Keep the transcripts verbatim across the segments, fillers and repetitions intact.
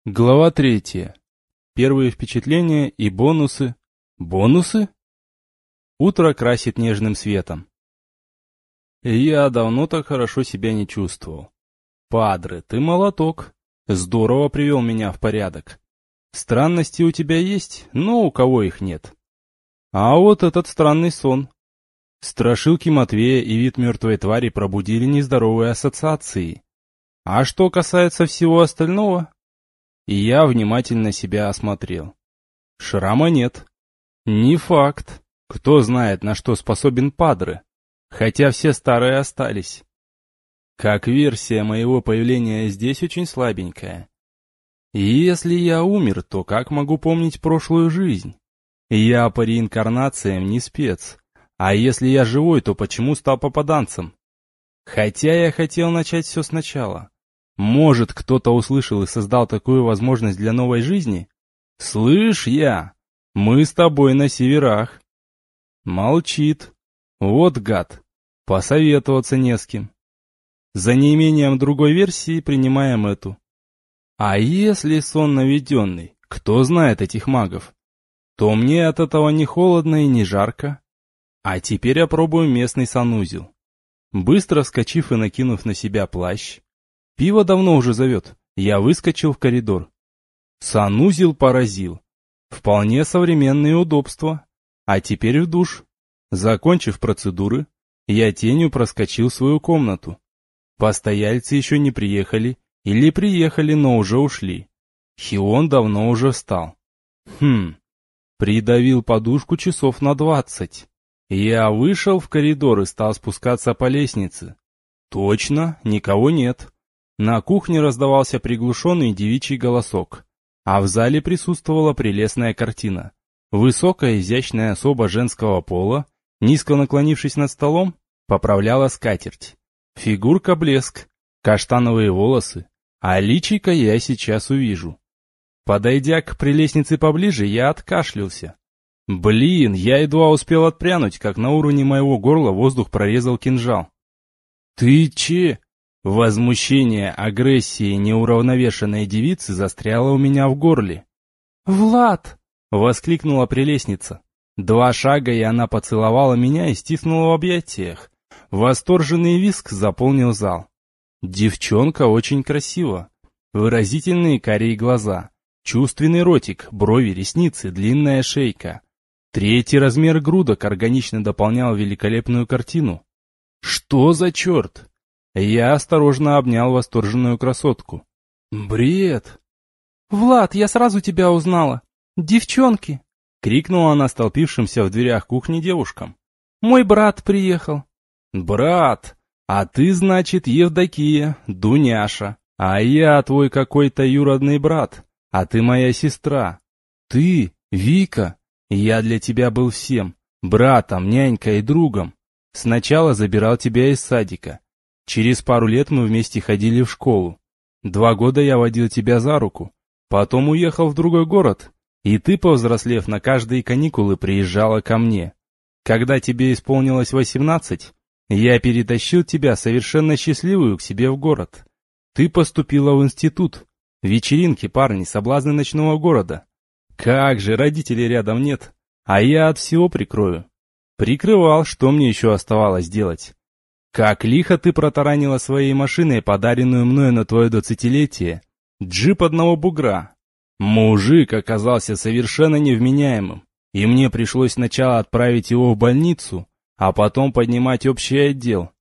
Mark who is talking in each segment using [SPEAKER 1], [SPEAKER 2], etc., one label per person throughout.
[SPEAKER 1] Глава третья. Первые впечатления и бонусы. Бонусы? Утро красит нежным светом. Я давно так хорошо себя не чувствовал. Падре, ты молоток. Здорово привел меня в порядок. Странности у тебя есть, но у кого их нет. А вот этот странный сон. Страшилки Матвея и вид мертвой твари пробудили нездоровые ассоциации. А что касается всего остального... И я внимательно себя осмотрел. Шрама нет. Не факт. Кто знает, на что способен Падре. Хотя все старые остались. Как версия моего появления здесь очень слабенькая. И если я умер, то как могу помнить прошлую жизнь? Я по реинкарнациям не спец. А если я живой, то почему стал попаданцем? Хотя я хотел начать все сначала. Может, кто-то услышал и создал такую возможность для новой жизни? Слышь, я, мы с тобой на северах. Молчит. Вот гад. Посоветоваться не с кем. За неимением другой версии принимаем эту. А если сон наведенный, кто знает этих магов, то мне от этого не холодно и не жарко. А теперь опробуем местный санузел. Быстро вскочив и накинув на себя плащ, пиво давно уже зовет. Я выскочил в коридор. Санузел поразил. Вполне современные удобства. А теперь в душ. Закончив процедуры, я тенью проскочил в свою комнату. Постояльцы еще не приехали, или приехали, но уже ушли. Хион давно уже встал. Хм, придавил подушку часов на двадцать. Я вышел в коридор и стал спускаться по лестнице. Точно, никого нет. На кухне раздавался приглушенный девичий голосок, а в зале присутствовала прелестная картина. Высокая изящная особа женского пола, низко наклонившись над столом, поправляла скатерть. Фигурка блеск, каштановые волосы, а личико я сейчас увижу. Подойдя к прелестнице поближе, я откашлялся. Блин, я едва успел отпрянуть, как на уровне моего горла воздух прорезал кинжал. «Ты че?» Возмущение, агрессии неуравновешенной девицы застряло у меня в горле. «Влад!» — воскликнула прелестница. Два шага, и она поцеловала меня и стиснула в объятиях. Восторженный визг заполнил зал. Девчонка очень красива. Выразительные карие глаза, чувственный ротик, брови, ресницы, длинная шейка. Третий размер грудок органично дополнял великолепную картину. Что за черт? Я осторожно обнял восторженную красотку. Бред! «Влад, я сразу тебя узнала! Девчонки!» — крикнула она столпившимся в дверях кухни девушкам. «Мой брат приехал!» «Брат! А ты, значит, Евдокия, Дуняша, а я твой какой-то юродный брат, а ты моя сестра. Ты, Вика, я для тебя был всем, братом, нянькой и другом. Сначала забирал тебя из садика. Через пару лет мы вместе ходили в школу. Два года я водил тебя за руку. Потом уехал в другой город, и ты, повзрослев, на каждые каникулы приезжала ко мне. Когда тебе исполнилось восемнадцать, я перетащил тебя совершенно счастливую к себе в город. Ты поступила в институт. Вечеринки, парни, соблазны ночного города. Как же, родителей рядом нет, а я от всего прикрою. Прикрывал, что мне еще оставалось делать. Как лихо ты протаранила своей машиной подаренную мною на твое двадцатилетие джип одного бугра. Мужик оказался совершенно невменяемым, и мне пришлось сначала отправить его в больницу, а потом поднимать общий отдел.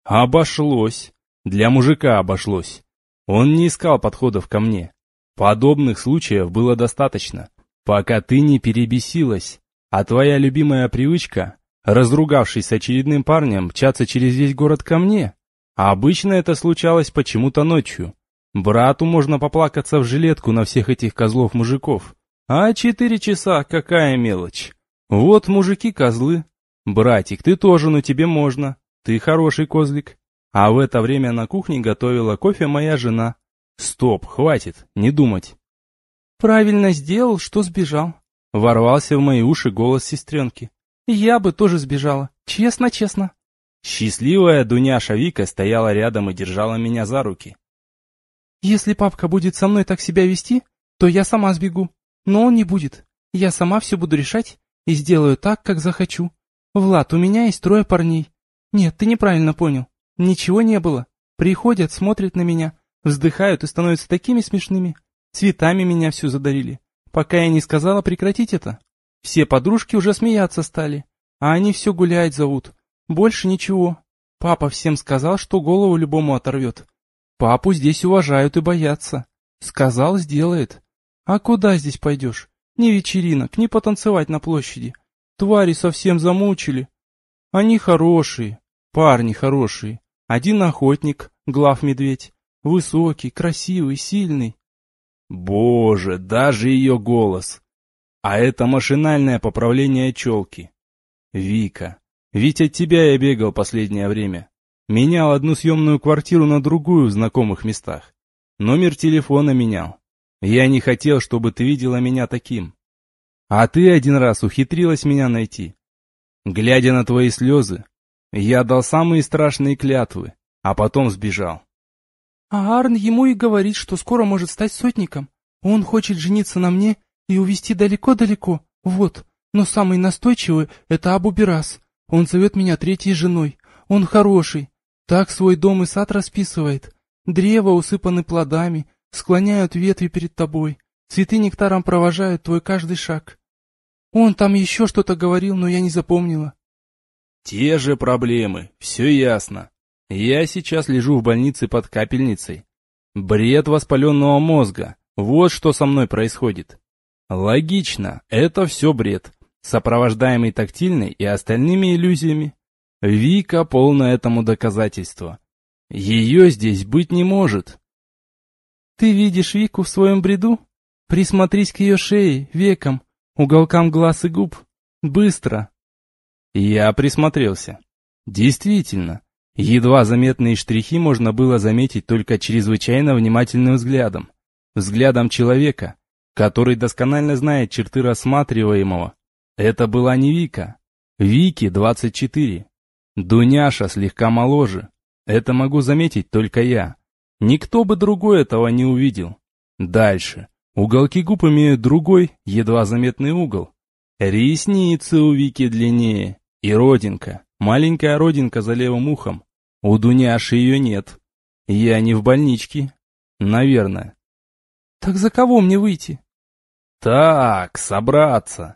[SPEAKER 1] Обошлось. Для мужика обошлось. Он не искал подходов ко мне. Подобных случаев было достаточно, пока ты не перебесилась, а твоя любимая привычка, разругавшись с очередным парнем, мчаться через весь город ко мне. А обычно это случалось почему-то ночью. Брату можно поплакаться в жилетку на всех этих козлов-мужиков. А четыре часа какая мелочь. Вот мужики-козлы. Братик, ты тоже, но тебе можно. Ты хороший козлик. А в это время на кухне готовила кофе моя жена. Стоп, хватит, не думать. Правильно сделал, что сбежал. Ворвался в мои уши голос сестренки. Я бы тоже сбежала. Честно-честно. Счастливая Дуняша Вика стояла рядом и держала меня за руки. Если папка будет со мной так себя вести,
[SPEAKER 2] то я сама сбегу. Но он не будет. Я сама все буду решать и сделаю так, как захочу. Влад, у меня есть трое парней. Нет, ты неправильно понял. Ничего не было. Приходят, смотрят на меня, вздыхают и становятся такими смешными. Цветами меня всю задарили. Пока я не сказала прекратить это. Все подружки уже смеяться стали. А они все гулять зовут. Больше ничего. Папа всем сказал, что голову любому оторвет. Папу здесь уважают и боятся. Сказал, сделает. А куда здесь пойдешь? Ни вечеринок, ни потанцевать на площади. Твари совсем замучили. Они хорошие, парни хорошие. Один охотник, глав-медведь. Высокий, красивый, сильный.
[SPEAKER 1] Боже, даже ее голос. А это машинальное поправление челки. Вика, ведь от тебя я бегал последнее время. Менял одну съемную квартиру на другую в знакомых местах. Номер телефона менял. Я не хотел, чтобы ты видела меня таким. А ты один раз ухитрилась меня найти. Глядя на твои слезы, я дал самые страшные клятвы, а потом сбежал.
[SPEAKER 2] А Арн ему и говорит, что скоро может стать сотником. Он хочет жениться на мне и увезти далеко-далеко. Вот. Но самый настойчивый — это Абу-Берас. Он зовет меня третьей женой. Он хороший. Так свой дом и сад расписывает. Древа усыпаны плодами, склоняют ветви перед тобой. Цветы нектаром провожают твой каждый шаг. Он там еще что-то говорил, но я не запомнила.
[SPEAKER 1] Те же проблемы, все ясно. Я сейчас лежу в больнице под капельницей. Бред воспаленного мозга. Вот что со мной происходит. Логично, это все бред, сопровождаемый тактильной и остальными иллюзиями. Вика полное этому доказательство. Ее здесь быть не может.
[SPEAKER 2] Ты видишь Вику в своем бреду? Присмотрись к ее шее, векам, уголкам глаз и губ. Быстро.
[SPEAKER 1] Я присмотрелся. Действительно, едва заметные штрихи можно было заметить только чрезвычайно внимательным взглядом. Взглядом человека, который досконально знает черты рассматриваемого. Это была не Вика. Вике двадцать четыре. Дуняша слегка моложе. Это могу заметить только я. Никто бы другой этого не увидел. Дальше. Уголки губ имеют другой, едва заметный угол. Ресницы у Вики длиннее. И родинка. Маленькая родинка за левым ухом. У Дуняши ее нет. Я не в больничке. Наверное.
[SPEAKER 2] Так за кого мне выйти?
[SPEAKER 1] Так, собраться.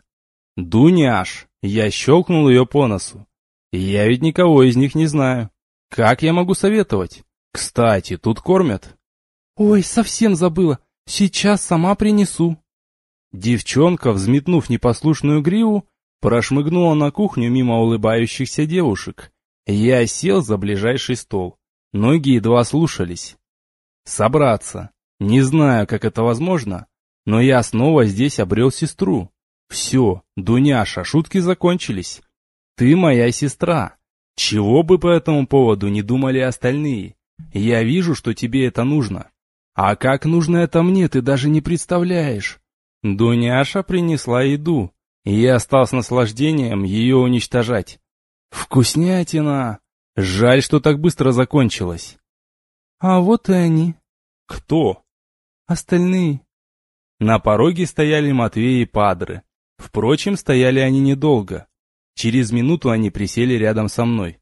[SPEAKER 1] Дуняш. Я щелкнул ее по носу. Я ведь никого из них не знаю. Как я могу советовать? Кстати, тут кормят.
[SPEAKER 2] Ой, совсем забыла. Сейчас сама принесу.
[SPEAKER 1] Девчонка, взметнув непослушную гриву, прошмыгнула на кухню мимо улыбающихся девушек. Я сел за ближайший стол. Ноги едва слушались. Собраться. Не знаю, как это возможно, но я снова здесь обрел сестру. Все, Дуняша, шутки закончились. Ты моя сестра. Чего бы по этому поводу не думали остальные. Я вижу, что тебе это нужно. А как нужно это мне, ты даже не представляешь. Дуняша принесла еду, и я стал с наслаждением ее уничтожать. Вкуснятина! Жаль, что так быстро закончилось.
[SPEAKER 2] А вот и они.
[SPEAKER 1] Кто?
[SPEAKER 2] Остальные.
[SPEAKER 1] На пороге стояли Матвей и Падре. Впрочем, стояли они недолго. Через минуту они присели рядом со мной.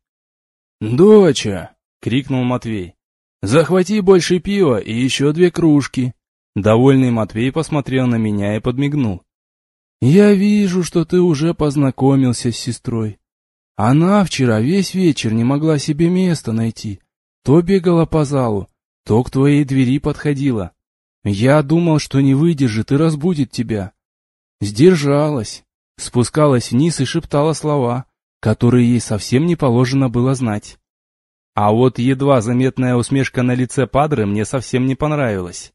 [SPEAKER 1] «Доча!» — крикнул Матвей. «Захвати больше пива и еще две кружки». Довольный Матвей посмотрел на меня и подмигнул. «Я вижу, что ты уже познакомился с сестрой. Она вчера весь вечер не могла себе места найти. То бегала по залу, то к твоей двери подходила. Я думал, что не выдержит и разбудит тебя. Сдержалась, спускалась вниз и шептала слова, которые ей совсем не положено было знать». А вот едва заметная усмешка на лице Падре мне совсем не понравилась.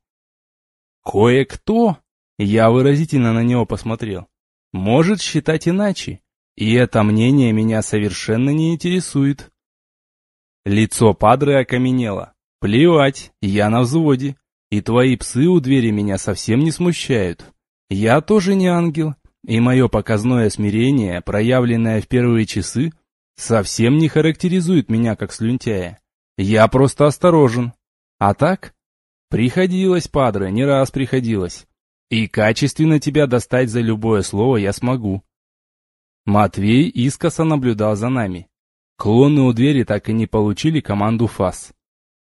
[SPEAKER 1] «Кое-кто», — я выразительно на него посмотрел, — «может считать иначе, и это мнение меня совершенно не интересует». Лицо Падре окаменело. «Плевать, я на взводе, и твои псы у двери меня совсем не смущают. Я тоже не ангел, и мое показное смирение, проявленное в первые часы, совсем не характеризует меня как слюнтяя. Я просто осторожен. А так? Приходилось, Падре, не раз приходилось. И качественно тебя достать за любое слово я смогу. Матвей искоса наблюдал за нами. Клоны у двери так и не получили команду фас.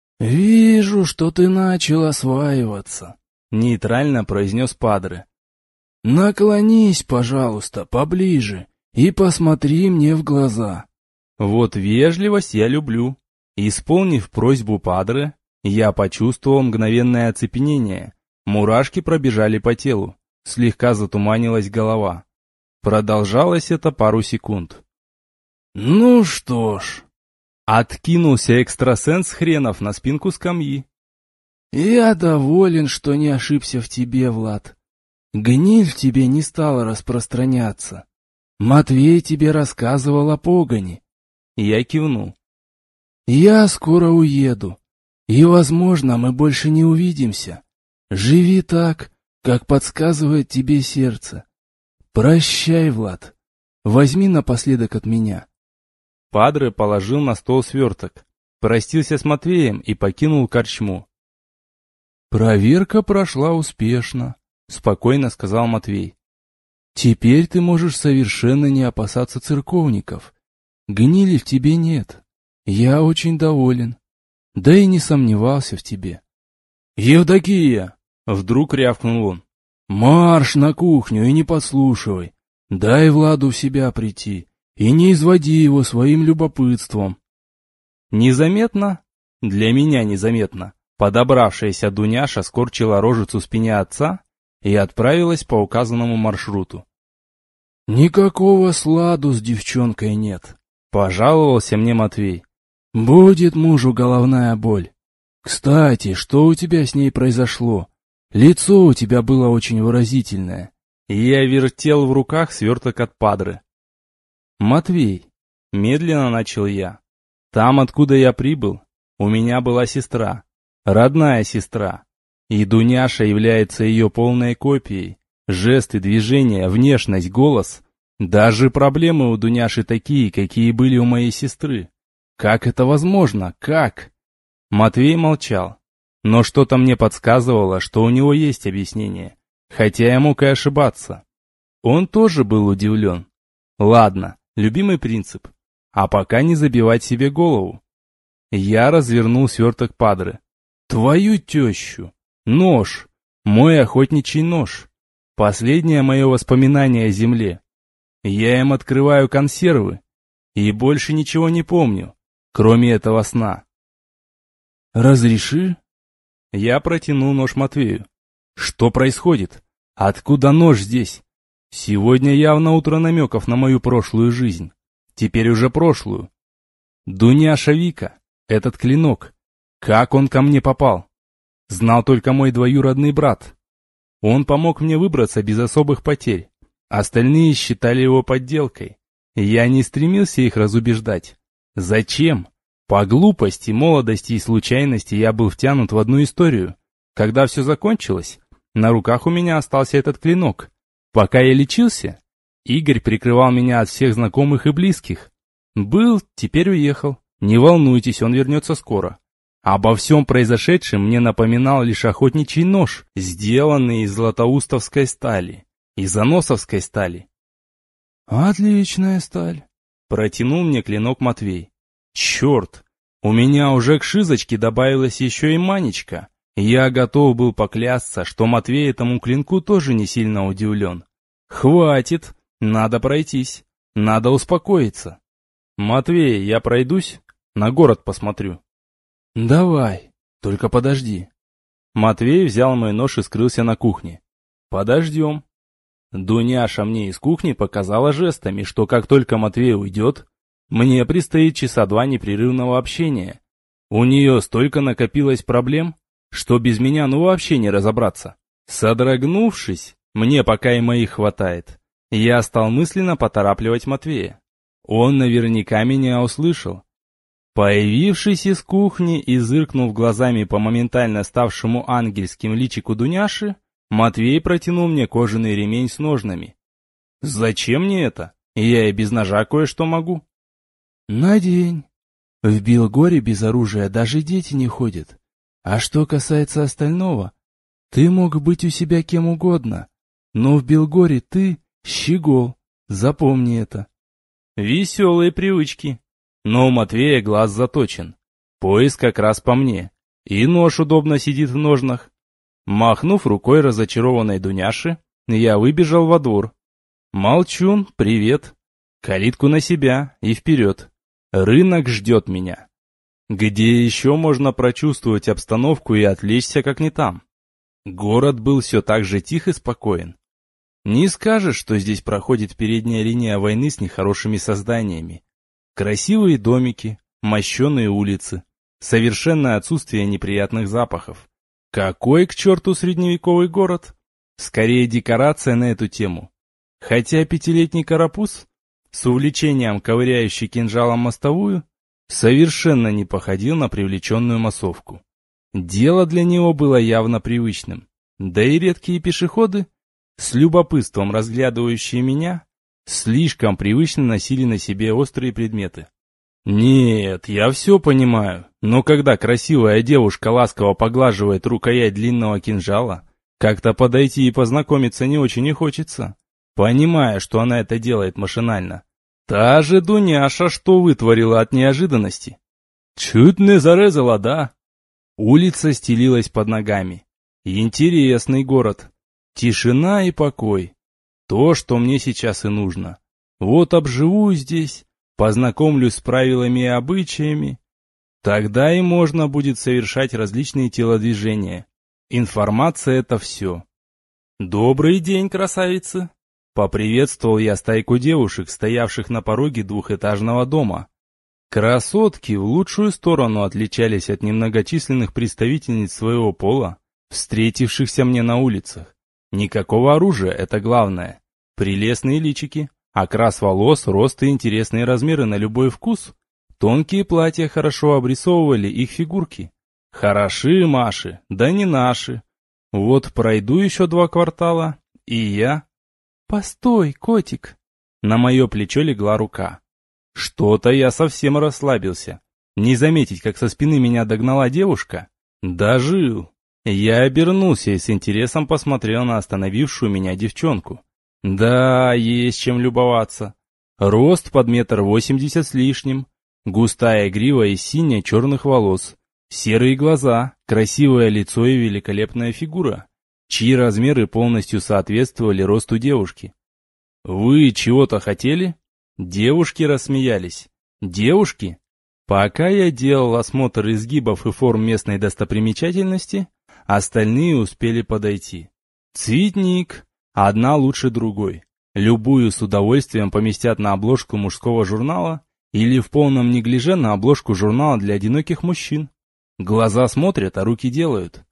[SPEAKER 3] «Вижу, что ты начал осваиваться», —
[SPEAKER 1] нейтрально произнес Падре.
[SPEAKER 3] «Наклонись, пожалуйста, поближе и посмотри мне в глаза».
[SPEAKER 1] Вот вежливость я люблю. Исполнив просьбу Падре, я почувствовал мгновенное оцепенение. Мурашки пробежали по телу, слегка затуманилась голова. Продолжалось это пару секунд.
[SPEAKER 3] «Ну что ж»,
[SPEAKER 1] — откинулся экстрасенс хренов на спинку скамьи.
[SPEAKER 3] «Я доволен, что не ошибся в тебе, Влад. Гниль в тебе не стала распространяться. Матвей тебе рассказывал о погоне».
[SPEAKER 1] Я кивнул.
[SPEAKER 3] «Я скоро уеду, и, возможно, мы больше не увидимся. Живи так, как подсказывает тебе сердце. Прощай, Влад. Возьми напоследок от меня».
[SPEAKER 1] Падре положил на стол сверток, простился с Матвеем и покинул корчму.
[SPEAKER 3] «Проверка прошла успешно», — спокойно сказал Матвей. «Теперь ты можешь совершенно не опасаться церковников. Гнили в тебе нет. Я очень доволен. Да и не сомневался в тебе».
[SPEAKER 1] «Евдокия!» — вдруг рявкнул он.
[SPEAKER 3] «Марш на кухню и не подслушивай. Дай Владу в себя прийти и не изводи его своим любопытством».
[SPEAKER 1] Незаметно, для меня незаметно, подобравшаяся Дуняша скорчила рожицу спине отца и отправилась по указанному маршруту.
[SPEAKER 3] «Никакого сладу с девчонкой нет», —
[SPEAKER 1] пожаловался мне Матвей.
[SPEAKER 3] «Будет мужу головная боль. Кстати, что у тебя с ней произошло? Лицо у тебя было очень выразительное».
[SPEAKER 1] Я вертел в руках сверток от Падре. «Матвей», — медленно начал я, — «там, откуда я прибыл, у меня была сестра, родная сестра, и Дуняша является ее полной копией. Жесты, движения, внешность, голос, даже проблемы у Дуняши такие, какие были у моей сестры. Как это возможно? Как?» Матвей молчал, но что-то мне подсказывало, что у него есть объяснение, хотя я мог и ошибаться. Он тоже был удивлен. Ладно, любимый принцип. А пока не забивать себе голову. Я развернул сверток Падре. Твою тещу! Нож! Мой охотничий нож! Последнее мое воспоминание о земле. Я им открываю консервы. И больше ничего не помню, кроме этого сна.
[SPEAKER 3] «Разреши?»
[SPEAKER 1] Я протянул нож Матвею. Что происходит? Откуда нож здесь? Сегодня явно утро намеков на мою прошлую жизнь. Теперь уже прошлую. Дуняша Вика, этот клинок. Как он ко мне попал? Знал только мой двоюродный брат. Он помог мне выбраться без особых потерь. Остальные считали его подделкой. Я не стремился их разубеждать. Зачем? По глупости, молодости и случайности я был втянут в одну историю. Когда все закончилось, на руках у меня остался этот клинок. Пока я лечился, Игорь прикрывал меня от всех знакомых и близких. Был, теперь уехал. Не волнуйтесь, он вернется скоро. Обо всем произошедшем мне напоминал лишь охотничий нож, сделанный из златоустовской стали, из аносовской стали.
[SPEAKER 3] «Отличная сталь»,
[SPEAKER 1] — протянул мне клинок Матвей. Черт, у меня уже к шизочке добавилась еще и манечка. Я готов был поклясться, что Матвей этому клинку тоже не сильно удивлен. Хватит, надо пройтись, надо успокоиться. Матвей, я пройдусь, на город посмотрю.
[SPEAKER 3] «Давай, только подожди».
[SPEAKER 1] Матвей взял мой нож и скрылся на кухне. Подождем. Дуняша мне из кухни показала жестами, что как только Матвей уйдет, мне предстоит часа два непрерывного общения. У нее столько накопилось проблем, что без меня ну вообще не разобраться. Содрогнувшись, мне пока и моих хватает, я стал мысленно поторапливать Матвея. Он наверняка меня услышал. Появившись из кухни и зыркнув глазами по моментально ставшему ангельским личику Дуняши, Матвей протянул мне кожаный ремень с ножнами. Зачем мне это? Я и без ножа кое-что могу.
[SPEAKER 3] «Надень. В Белгоре без оружия даже дети не ходят. А что касается остального, Ты мог быть у себя кем угодно, но в Белгоре ты щегол, запомни это.
[SPEAKER 1] Веселые привычки. Но у Матвея глаз заточен. Пояс как раз по мне. И нож удобно сидит в ножнах. Махнув рукой разочарованной Дуняши, я выбежал во двор. Молчун, привет. Калитку на себя и вперед. Рынок ждет меня. Где еще можно прочувствовать обстановку и отвлечься, как не там? Город был все так же тих и спокоен. Не скажешь, что здесь проходит передняя линия войны с нехорошими созданиями. Красивые домики, мощеные улицы, совершенное отсутствие неприятных запахов. Какой к черту средневековый город? Скорее декорация на эту тему. Хотя пятилетний карапуз, с увлечением ковыряющий кинжалом мостовую, совершенно не походил на привлеченную массовку. Дело для него было явно привычным. Да и редкие пешеходы, с любопытством разглядывающие меня, слишком привычно носили на себе острые предметы. Нет, я все понимаю, но когда красивая девушка ласково поглаживает рукоять длинного кинжала, как-то подойти и познакомиться не очень и хочется, понимая, что она это делает машинально. Та же Дуняша что вытворила от неожиданности? Чуть не зарезала, да? Улица стелилась под ногами. Интересный город. Тишина и покой. То, что мне сейчас и нужно. Вот обживу здесь, познакомлюсь с правилами и обычаями. Тогда и можно будет совершать различные телодвижения. Информация — это все. «Добрый день, красавицы!» Поприветствовал я стайку девушек, стоявших на пороге двухэтажного дома. Красотки в лучшую сторону отличались от немногочисленных представительниц своего пола, встретившихся мне на улицах. Никакого оружия, это главное. Прелестные личики, окрас волос, рост и интересные размеры на любой вкус. Тонкие платья хорошо обрисовывали их фигурки. Хороши Маши, да не наши. Вот пройду еще два квартала, и я...
[SPEAKER 2] «Постой, котик!»
[SPEAKER 1] На мое плечо легла рука. Что-то я совсем расслабился. Не заметить, как со спины меня догнала девушка? Дожил. Я обернулся и с интересом посмотрел на остановившую меня девчонку. Да, есть чем любоваться. Рост под метр восемьдесят с лишним. Густая грива из сине-черных волос. Серые глаза, красивое лицо и великолепная фигура, чьи размеры полностью соответствовали росту девушки. «Вы чего-то хотели?» Девушки рассмеялись. «Девушки?» Пока я делал осмотр изгибов и форм местной достопримечательности, остальные успели подойти. Цветник. Одна лучше другой. Любую с удовольствием поместят на обложку мужского журнала или в полном неглиже на обложку журнала для одиноких мужчин. Глаза смотрят, а руки делают.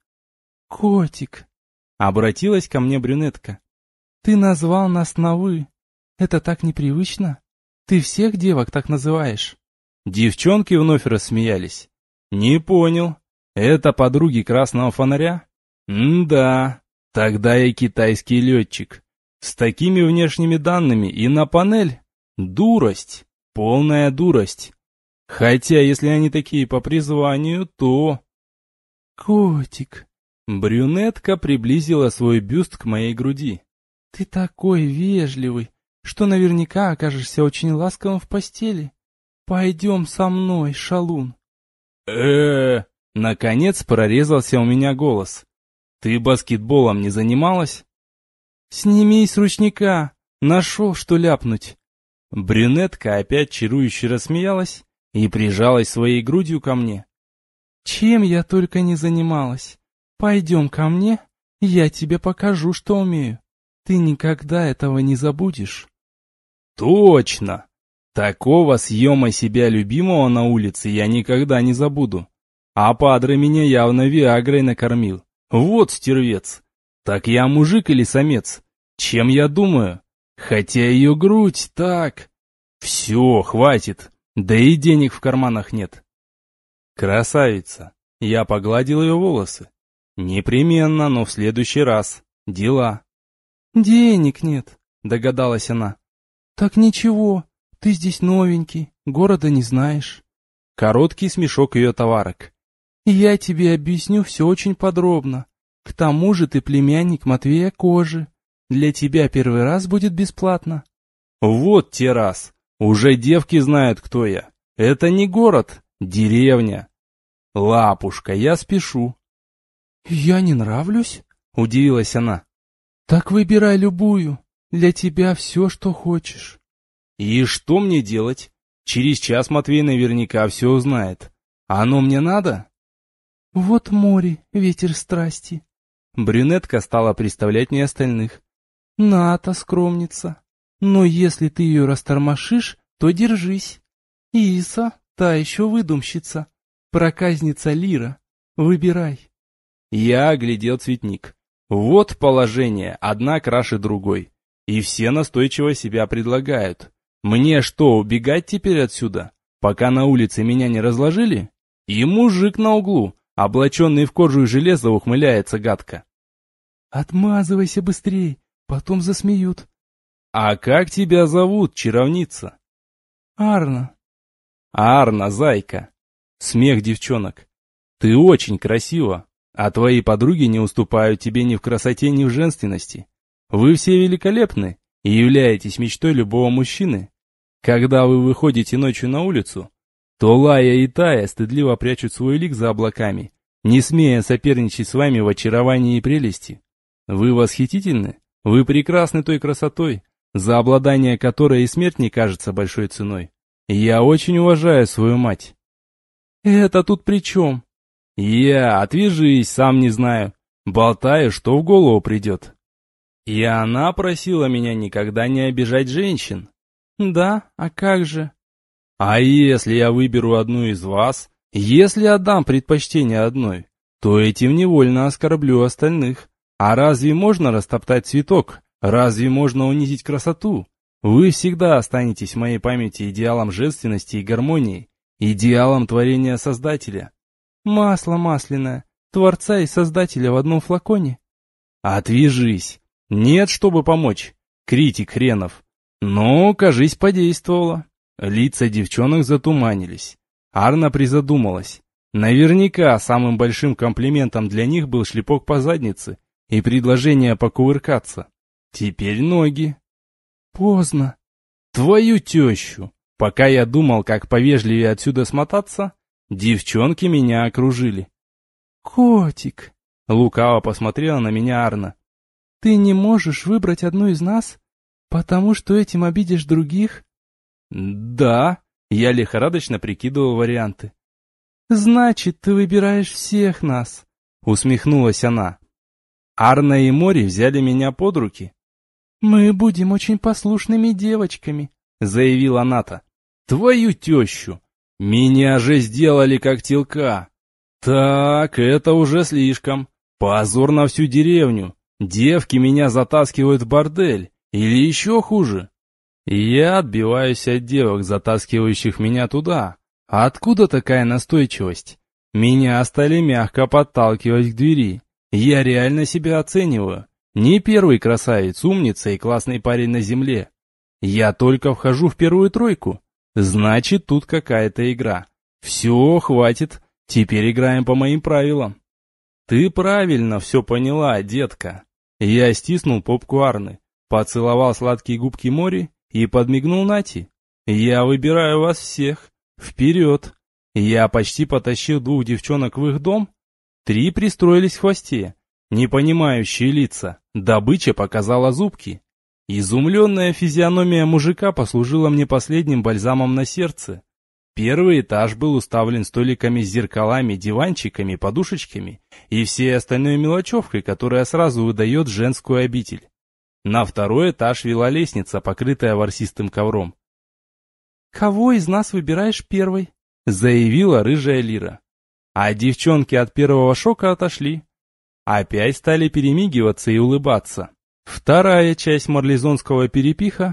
[SPEAKER 2] «Котик!» —
[SPEAKER 1] обратилась ко мне брюнетка.
[SPEAKER 2] «Ты назвал нас на «вы». Это так непривычно. Ты всех девок так называешь?»
[SPEAKER 1] Девчонки вновь рассмеялись. «Не понял. Это подруги красного фонаря?» «М-да. Тогда я китайский летчик. С такими внешними данными и на панель? Дурость. Полная дурость. Хотя, если они такие по призванию, то...»
[SPEAKER 2] «Котик!»
[SPEAKER 1] Брюнетка приблизила свой бюст к моей груди.
[SPEAKER 2] «Ты такой вежливый, что наверняка окажешься очень ласковым в постели. Пойдем со мной, шалун».
[SPEAKER 1] э Наконец прорезался у меня голос. «Ты баскетболом не занималась?»
[SPEAKER 2] «Сними с ручника. Нашел, что ляпнуть».
[SPEAKER 1] Брюнетка опять чарующе рассмеялась и прижалась своей грудью ко мне.
[SPEAKER 2] «Чем я только не занималась. Пойдем ко мне, я тебе покажу, что умею. Ты никогда этого не забудешь».
[SPEAKER 1] «Точно! Такого съема себя любимого на улице я никогда не забуду. А падре меня явно виагрой накормил. Вот стервец! Так я мужик или самец? Чем я думаю? Хотя ее грудь так... Все, хватит, да и денег в карманах нет». «Красавица!» Я погладил ее волосы. «Непременно, но в следующий раз. Дела».
[SPEAKER 2] «Денег нет»,
[SPEAKER 1] — догадалась она.
[SPEAKER 2] «Так ничего, ты здесь новенький, города не знаешь».
[SPEAKER 1] Короткий смешок ее товарок.
[SPEAKER 2] «И я тебе объясню все очень подробно. К тому же ты племянник Матвея Кожи. Для тебя первый раз будет бесплатно.
[SPEAKER 1] Вот те раз. Уже девки знают, кто я. Это не город, деревня. Лапушка, я спешу.
[SPEAKER 2] Я не нравлюсь?
[SPEAKER 1] Удивилась она.
[SPEAKER 2] Так выбирай любую. Для тебя все, что хочешь.
[SPEAKER 1] И что мне делать? Через час Матвей наверняка все узнает. Оно мне надо?
[SPEAKER 2] Вот море, ветер страсти.
[SPEAKER 1] Брюнетка стала представлять мне остальных.
[SPEAKER 2] На-то, скромница. Но если ты ее растормошишь, то держись. Иса, та еще выдумщица. Проказница Лира. Выбирай.
[SPEAKER 1] Я оглядел цветник. Вот положение, одна краше другой. И все настойчиво себя предлагают. Мне что, убегать теперь отсюда, пока на улице меня не разложили? И мужик на углу, облаченный в кожу и железо, ухмыляется гадко.
[SPEAKER 2] Отмазывайся быстрей, потом засмеют.
[SPEAKER 1] А как тебя зовут, чаровница?
[SPEAKER 2] Арна.
[SPEAKER 1] Арна, зайка. Смех девчонок. Ты очень красива, а твои подруги не уступают тебе ни в красоте, ни в женственности. Вы все великолепны и являетесь мечтой любого мужчины. Когда вы выходите ночью на улицу, то Лая и Тая стыдливо прячут свой лик за облаками, не смея соперничать с вами в очаровании и прелести. Вы восхитительны, вы прекрасны той красотой, за обладание которой и смерть не кажется большой ценой. Я очень уважаю свою мать.
[SPEAKER 2] Это тут при чем?
[SPEAKER 1] Я, отвяжись, сам не знаю, болтаю, что в голову придет. И она просила меня никогда не обижать женщин.
[SPEAKER 2] Да, а как же?
[SPEAKER 1] А если я выберу одну из вас, если отдам предпочтение одной, то этим невольно оскорблю остальных. А разве можно растоптать цветок? Разве можно унизить красоту? Вы всегда останетесь в моей памяти идеалом женственности и гармонии, идеалом творения Создателя.
[SPEAKER 2] Масло масляное, Творца и Создателя в одном флаконе.
[SPEAKER 1] Отвяжись. Нет, чтобы помочь. Критик хренов. Но, кажись, подействовало. Лица девчонок затуманились. Арна призадумалась. Наверняка самым большим комплиментом для них был шлепок по заднице и предложение покувыркаться. Теперь ноги.
[SPEAKER 2] Поздно.
[SPEAKER 1] Твою тещу. Пока я думал, как повежливее отсюда смотаться, девчонки меня окружили.
[SPEAKER 2] Котик.
[SPEAKER 1] Лукаво посмотрела на меня Арна.
[SPEAKER 2] Ты не можешь выбрать одну из нас, потому что этим обидишь других?
[SPEAKER 1] Да, я лихорадочно прикидывал варианты.
[SPEAKER 2] Значит, ты выбираешь всех нас,
[SPEAKER 1] усмехнулась она. Арна и Мори взяли меня под руки.
[SPEAKER 2] Мы будем очень послушными девочками,
[SPEAKER 1] заявила Ната. Твою тещу! Меня же сделали как телка. Так, это уже слишком. Позор на всю деревню. Девки меня затаскивают в бордель. Или еще хуже. Я отбиваюсь от девок, затаскивающих меня туда. А откуда такая настойчивость? Меня стали мягко подталкивать к двери. Я реально себя оцениваю. Не первый красавец, умница и классный парень на земле. Я только вхожу в первую тройку. Значит, тут какая-то игра. Все, хватит. Теперь играем по моим правилам. Ты правильно все поняла, детка. Я стиснул попку Арны, поцеловал сладкие губки Мори и подмигнул Нати. Я выбираю вас всех. Вперед. Я почти потащил двух девчонок в их дом. Три пристроились в хвосте. Непонимающие лица. Добыча показала зубки. Изумленная физиономия мужика послужила мне последним бальзамом на сердце. Первый этаж был уставлен столиками с зеркалами, диванчиками, подушечками и всей остальной мелочевкой, которая сразу выдает женскую обитель. На второй этаж вела лестница, покрытая ворсистым ковром.
[SPEAKER 2] «Кого из нас выбираешь первой?»
[SPEAKER 1] — заявила рыжая Лира. А девчонки от первого шока отошли. Опять стали перемигиваться и улыбаться. Вторая часть марлезонского перепиха.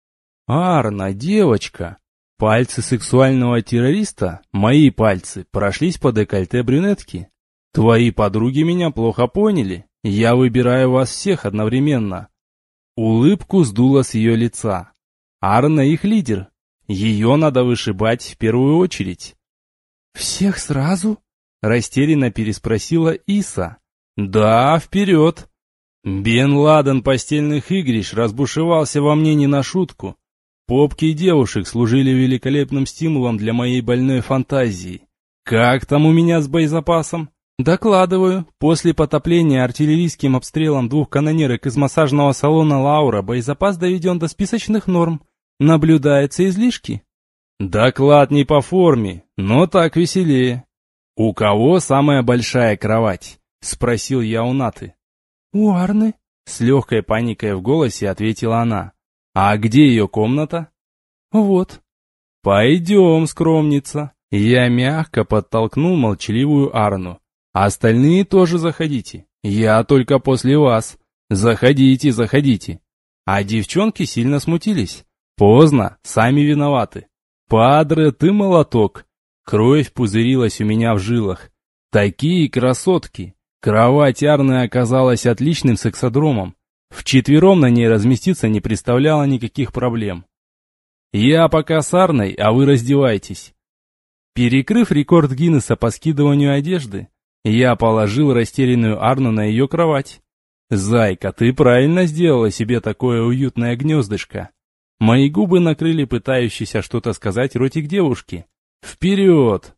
[SPEAKER 1] «Арна, девочка!» Пальцы сексуального террориста, мои пальцы, прошлись по декольте брюнетки. Твои подруги меня плохо поняли. Я выбираю вас всех одновременно. Улыбку сдуло с ее лица. Арна их лидер. Ее надо вышибать в первую очередь.
[SPEAKER 2] «Всех сразу?»
[SPEAKER 1] Растерянно переспросила Иса. Да, вперед. Бен Ладен постельных игрищ разбушевался во мне не на шутку. Попки девушек служили великолепным стимулом для моей больной фантазии. Как там у меня с боезапасом? Докладываю, после потопления артиллерийским обстрелом двух канонерок из массажного салона «Лаура» боезапас доведен до списочных норм. Наблюдаются излишки. Доклад не по форме, но так веселее. «У кого самая большая кровать?» — спросил я у Наты.
[SPEAKER 2] «У Арны», —
[SPEAKER 1] с легкой паникой в голосе ответила она. «А где ее комната?»
[SPEAKER 2] «Вот».
[SPEAKER 1] «Пойдем, скромница». Я мягко подтолкнул молчаливую Арну. «Остальные тоже заходите. Я только после вас. Заходите, заходите». А девчонки сильно смутились. Поздно, сами виноваты. «Падре, ты молоток». Кровь пузырилась у меня в жилах. Такие красотки. Кровать Арны оказалась отличным сексодромом. Вчетвером на ней разместиться не представляло никаких проблем. «Я пока с Арной, а вы раздевайтесь». Перекрыв рекорд Гиннесса по скидыванию одежды, я положил растерянную Арну на ее кровать. «Зайка, ты правильно сделала себе такое уютное гнездышко». Мои губы накрыли пытающийся что-то сказать ротик девушки. «Вперед!»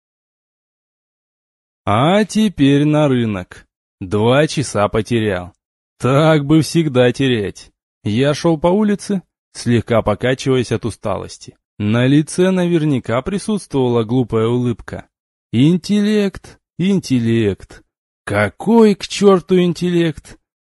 [SPEAKER 1] А теперь на рынок. Два часа потерял. Так бы всегда терять. Я шел по улице, слегка покачиваясь от усталости. На лице наверняка присутствовала глупая улыбка. Интеллект, интеллект. Какой к черту интеллект?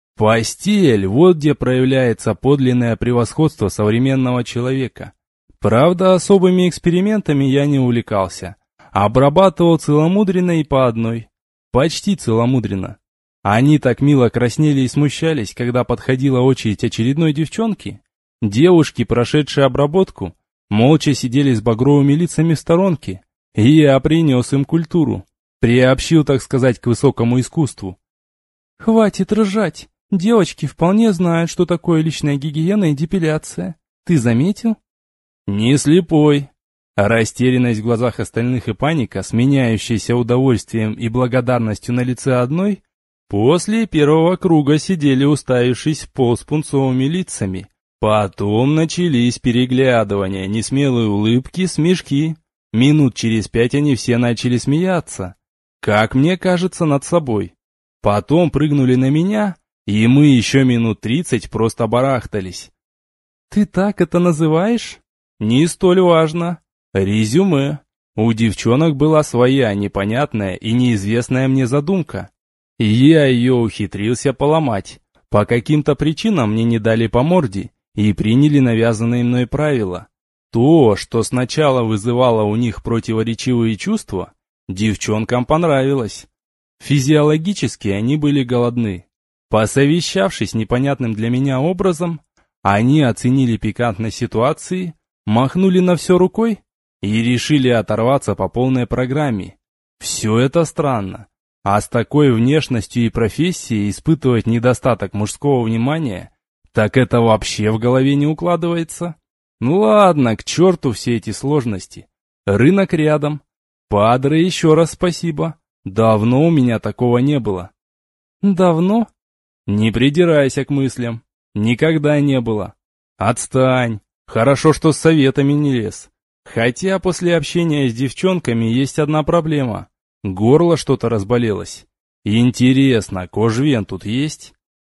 [SPEAKER 1] Постель, вот где проявляется подлинное превосходство современного человека. Правда, особыми экспериментами я не увлекался. Обрабатывал целомудренно и по одной. Почти целомудренно. Они так мило краснели и смущались, когда подходила очередь очередной девчонки. Девушки, прошедшие обработку, молча сидели с багровыми лицами в сторонке, и я принес им культуру. Приобщил, так сказать, к высокому искусству.
[SPEAKER 2] «Хватит ржать. Девочки вполне знают, что такое личная гигиена и депиляция. Ты заметил?»
[SPEAKER 1] «Не слепой». Растерянность в глазах остальных и паника, сменяющаяся удовольствием и благодарностью на лице одной, после первого круга сидели, уставившись в пол с пунцовыми лицами. Потом начались переглядывания, несмелые улыбки, смешки. Минут через пять они все начали смеяться. Как мне кажется, над собой. Потом прыгнули на меня, и мы еще минут тридцать просто барахтались.
[SPEAKER 2] «Ты так это называешь?»
[SPEAKER 1] «Не столь важно. Резюме. У девчонок была своя непонятная и неизвестная мне задумка. Я ее ухитрился поломать. По каким-то причинам мне не дали по морде и приняли навязанные мной правила. То, что сначала вызывало у них противоречивые чувства, девчонкам понравилось. Физиологически они были голодны. Посовещавшись непонятным для меня образом, они оценили пикантность ситуации, махнули на все рукой и решили оторваться по полной программе. Все это странно. А с такой внешностью и профессией испытывать недостаток мужского внимания, так это вообще в голове не укладывается. Ну ладно, к черту все эти сложности. Рынок рядом. Падре, еще раз спасибо. Давно у меня такого не было.
[SPEAKER 2] Давно?
[SPEAKER 1] Не придирайся к мыслям. Никогда не было. Отстань. Хорошо, что с советами не лез. Хотя после общения с девчонками есть одна проблема. Горло что-то разболелось. Интересно, кожвен тут есть?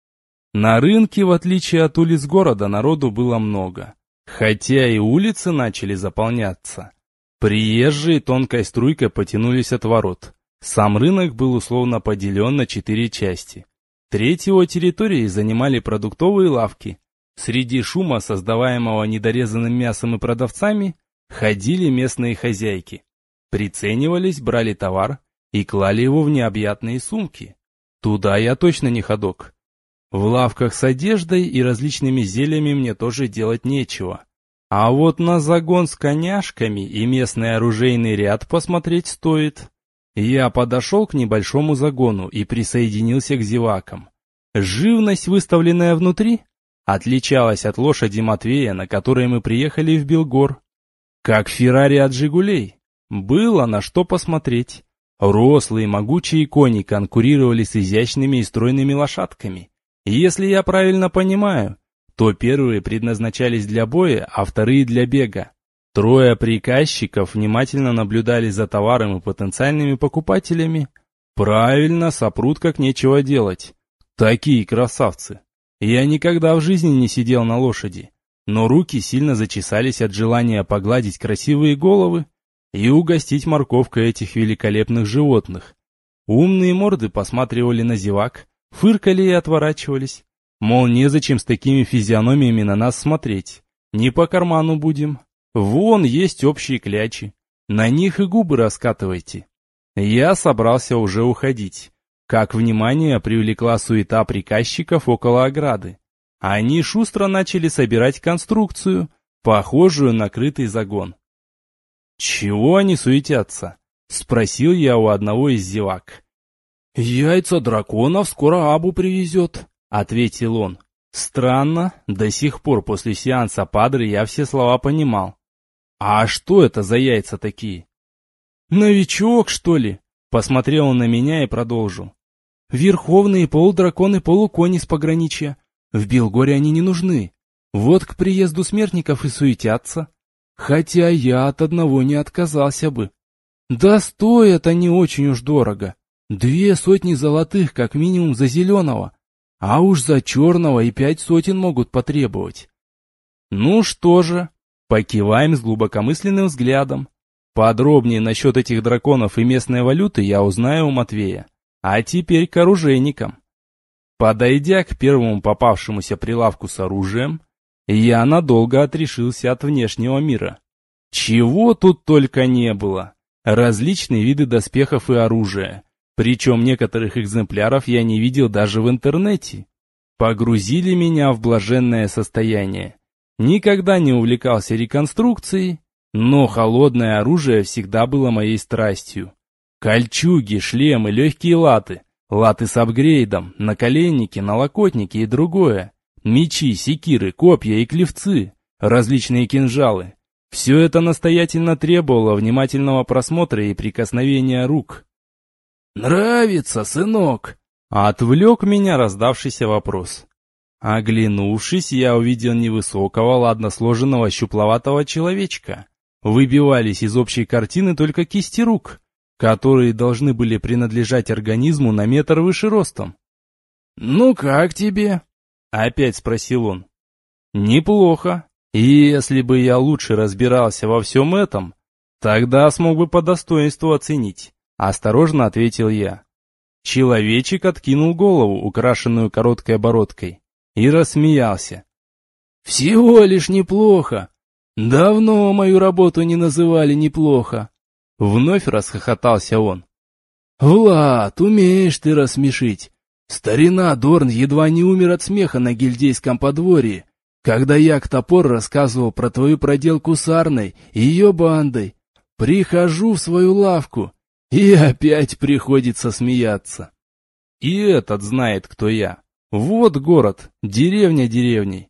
[SPEAKER 1] На рынке, в отличие от улиц города, народу было много. Хотя и улицы начали заполняться. Приезжие тонкой струйкой потянулись от ворот. Сам рынок был условно поделен на четыре части. Треть его территории занимали продуктовые лавки. Среди шума, создаваемого недорезанным мясом и продавцами, ходили местные хозяйки. Приценивались, брали товар и клали его в необъятные сумки. Туда я точно не ходок. В лавках с одеждой и различными зельями мне тоже делать нечего. А вот на загон с коняшками и местный оружейный ряд посмотреть стоит. Я подошел к небольшому загону и присоединился к зевакам. Живность, выставленная внутри, отличалась от лошади Матвея, на которой мы приехали в Белгор. Как Феррари от Жигулей. Было на что посмотреть. Рослые могучие кони конкурировали с изящными и стройными лошадками. И если я правильно понимаю, то первые предназначались для боя, а вторые для бега. Трое приказчиков внимательно наблюдали за товаром и потенциальными покупателями. Правильно, сопрут как нечего делать. Такие красавцы. Я никогда в жизни не сидел на лошади, но руки сильно зачесались от желания погладить красивые головы и угостить морковкой этих великолепных животных. Умные морды посматривали на зевак, фыркали и отворачивались. Мол, незачем с такими физиономиями на нас смотреть. Не по карману будем. Вон есть общие клячи. На них и губы раскатывайте. Я собрался уже уходить, как внимание привлекла суета приказчиков около ограды. Они шустро начали собирать конструкцию, похожую на крытый загон. «Чего они суетятся?» — спросил я у одного из зевак. «Яйца драконов скоро Абу привезет», — ответил он. Странно, до сих пор после сеанса Падре я все слова понимал. «А что это за яйца такие?» «Новичок, что ли?» — посмотрел он на меня и продолжил. «Верховные полудраконы, полукони с пограничья. В Белгоре они не нужны. Вот к приезду смертников и суетятся. Хотя я от одного не отказался бы. Да стоят они очень уж дорого. Две сотни золотых как минимум за зеленого, а уж за черного и пять сотен могут потребовать». «Ну что же, покиваем с глубокомысленным взглядом. Подробнее насчет этих драконов и местной валюты я узнаю у Матвея. А теперь к оружейникам». Подойдя к первому попавшемуся прилавку с оружием, я надолго отрешился от внешнего мира. Чего тут только не было. Различные виды доспехов и оружия. Причем некоторых экземпляров я не видел даже в интернете. Погрузили меня в блаженное состояние. Никогда не увлекался реконструкцией, но холодное оружие всегда было моей страстью. Кольчуги, шлемы, легкие латы, латы с апгрейдом, наколенники, налокотники и другое. Мечи, секиры, копья и клевцы, различные кинжалы. Все это настоятельно требовало внимательного просмотра и прикосновения рук. «Нравится, сынок?» — отвлек меня раздавшийся вопрос. Оглянувшись, я увидел невысокого, ладно сложенного, щупловатого человечка. Выбивались из общей картины только кисти рук, которые должны были принадлежать организму на метр выше ростом. «Ну как тебе?» — опять спросил он. «Неплохо. И если бы я лучше разбирался во всем этом, тогда смог бы по достоинству оценить», — осторожно ответил я. Человечек откинул голову, украшенную короткой бородкой, и рассмеялся. «Всего лишь неплохо. Давно мою работу не называли неплохо». Вновь расхохотался он. «Влад, умеешь ты рассмешить. Старина Дорн едва не умер от смеха на гильдейском подворье, когда Як-топор рассказывал про твою проделку с Арной и ее бандой. Прихожу в свою лавку, и опять приходится смеяться. И этот знает, кто я. Вот город, деревня деревней».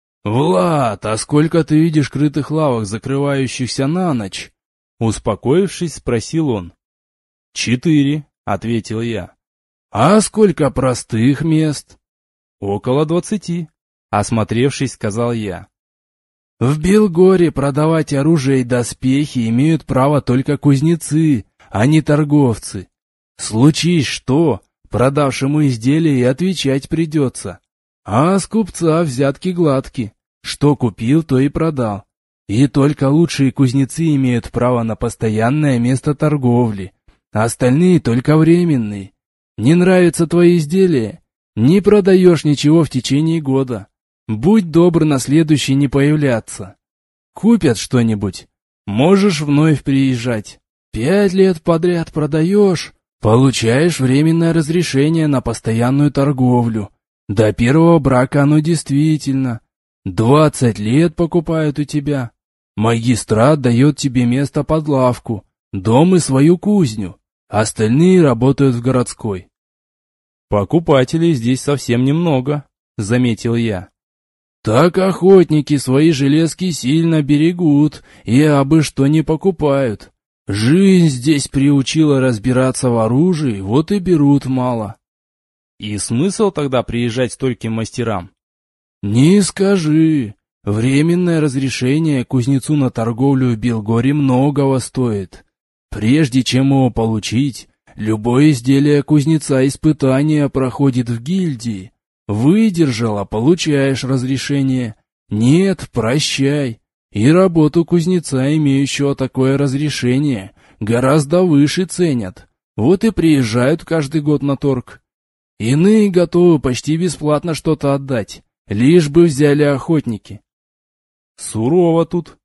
[SPEAKER 1] «Влад, а сколько ты видишь крытых лавок, закрывающихся на ночь?» Успокоившись, спросил он. «Четыре», — ответил я. «А сколько простых мест?» «Около двадцати», — осмотревшись, сказал я. «В Белгоре продавать оружие и доспехи имеют право только кузнецы, а не торговцы. Случись что, продавшему изделие и отвечать придется. А с купца взятки гладки. Что купил, то и продал. И только лучшие кузнецы имеют право на постоянное место торговли, а остальные только временные. Не нравятся твои изделия? Не продаешь ничего в течение года. Будь добр на следующий не появляться. Купят что-нибудь, можешь вновь приезжать. Пять лет подряд продаешь, получаешь временное разрешение на постоянную торговлю. До первого брака оно действительно. Двадцать лет покупают у тебя. Магистрат дает тебе место под лавку, дом и свою кузню. Остальные работают в городской». «Покупателей здесь совсем немного», — заметил я. «Так охотники свои железки сильно берегут и абы что не покупают.
[SPEAKER 3] Жизнь здесь приучила разбираться в оружии, вот и берут мало.
[SPEAKER 1] И смысл тогда приезжать стольким мастерам?
[SPEAKER 3] Не скажи. Временное разрешение кузнецу на торговлю в Белгоре многого стоит. Прежде чем его получить, любое изделие кузнеца испытания проходит в гильдии. Выдержала, получаешь разрешение. Нет, прощай. И работу кузнеца, имеющего такое разрешение, гораздо выше ценят. Вот и приезжают каждый год на торг. Иные готовы почти бесплатно что-то отдать, лишь бы взяли охотники.
[SPEAKER 1] Сурово тут.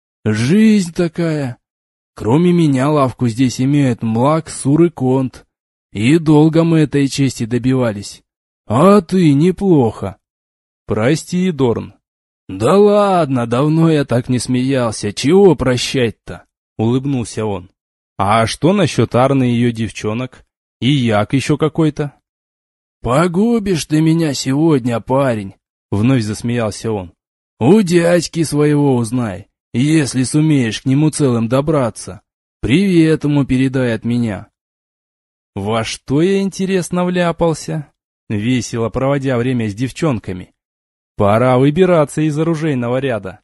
[SPEAKER 3] Жизнь такая. Кроме меня лавку здесь имеют Млак, Сур и Конт. И долго мы этой чести добивались. А ты неплохо.
[SPEAKER 1] Прости, Дорн.
[SPEAKER 3] Да ладно, давно я так не смеялся. Чего прощать-то?
[SPEAKER 1] Улыбнулся он. А что насчет Арны и ее девчонок? И Як еще какой-то?
[SPEAKER 3] Погубишь ты меня сегодня, парень. Вновь засмеялся он. У дядьки своего узнай, если сумеешь к нему целым добраться. Привет ему передай от меня.
[SPEAKER 1] Во что я, интересно, вляпался? Весело проводя время с девчонками. Пора выбираться из оружейного ряда.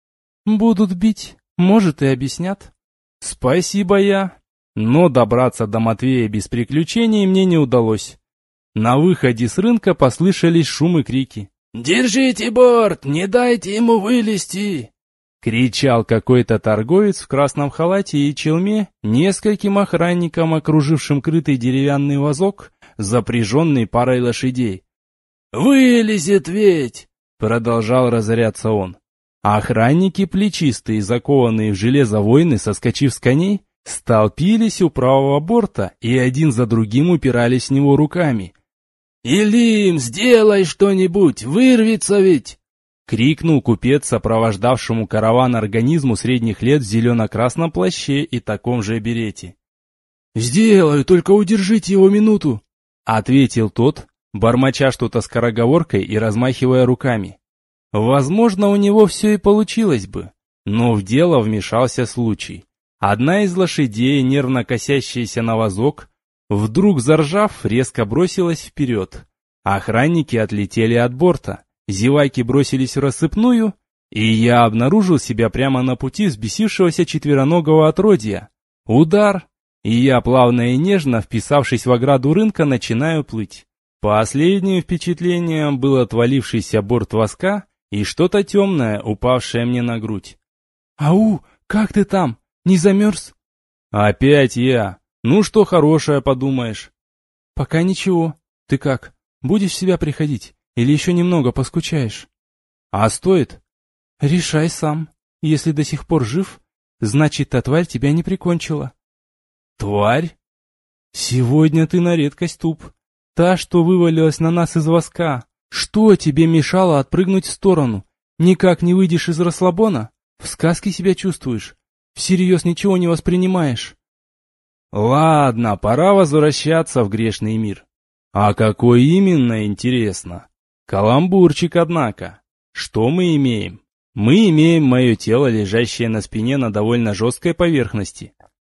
[SPEAKER 2] Будут бить, может, и объяснят.
[SPEAKER 1] Спасибо я. Но добраться до Матвея без приключений мне не удалось. На выходе с рынка послышались шум и крики.
[SPEAKER 3] «Держите борт, не дайте ему вылезти!»
[SPEAKER 1] Кричал какой-то торговец в красном халате и челме нескольким охранникам, окружившим крытый деревянный вазок, запряженный парой лошадей.
[SPEAKER 3] «Вылезет ведь!»
[SPEAKER 1] — продолжал разоряться он. Охранники плечистые, закованные в железо воины, соскочив с коней, столпились у правого борта и один за другим упирались в него руками.
[SPEAKER 3] «Илим, сделай что-нибудь, вырвется ведь!»
[SPEAKER 1] — крикнул купец, сопровождавшему караван организму средних лет в зелено-красном плаще и таком же берете.
[SPEAKER 3] «Сделаю, только удержите его минуту!»
[SPEAKER 1] — ответил тот, бормоча что-то скороговоркой и размахивая руками. Возможно, у него все и получилось бы, но в дело вмешался случай. Одна из лошадей, нервно косящаяся на вазок, вдруг заржав, резко бросилась вперед. Охранники отлетели от борта, зеваки бросились в рассыпную, и я обнаружил себя прямо на пути взбесившегося четвероногого отродья. Удар, и я, плавно и нежно, вписавшись в ограду рынка, начинаю плыть. Последним впечатлением был отвалившийся борт воска и что-то темное, упавшее мне на грудь.
[SPEAKER 2] «Ау, как ты там? Не замерз?»
[SPEAKER 1] «Опять я. Ну что хорошее подумаешь?»
[SPEAKER 2] «Пока ничего. Ты как, будешь в себя приходить или еще немного поскучаешь?»
[SPEAKER 1] «А стоит?»
[SPEAKER 2] «Решай сам. Если до сих пор жив, значит, та тварь тебя не прикончила».
[SPEAKER 1] «Тварь? Сегодня ты на редкость туп. Та, что вывалилась на нас из воска. Что тебе мешало отпрыгнуть в сторону? Никак не выйдешь из расслабона? В сказке себя чувствуешь? Всерьез ничего не воспринимаешь?» «Ладно, пора возвращаться в грешный мир. А какой именно, интересно? Каламбурчик, однако. Что мы имеем? Мы имеем мое тело, лежащее на спине на довольно жесткой поверхности.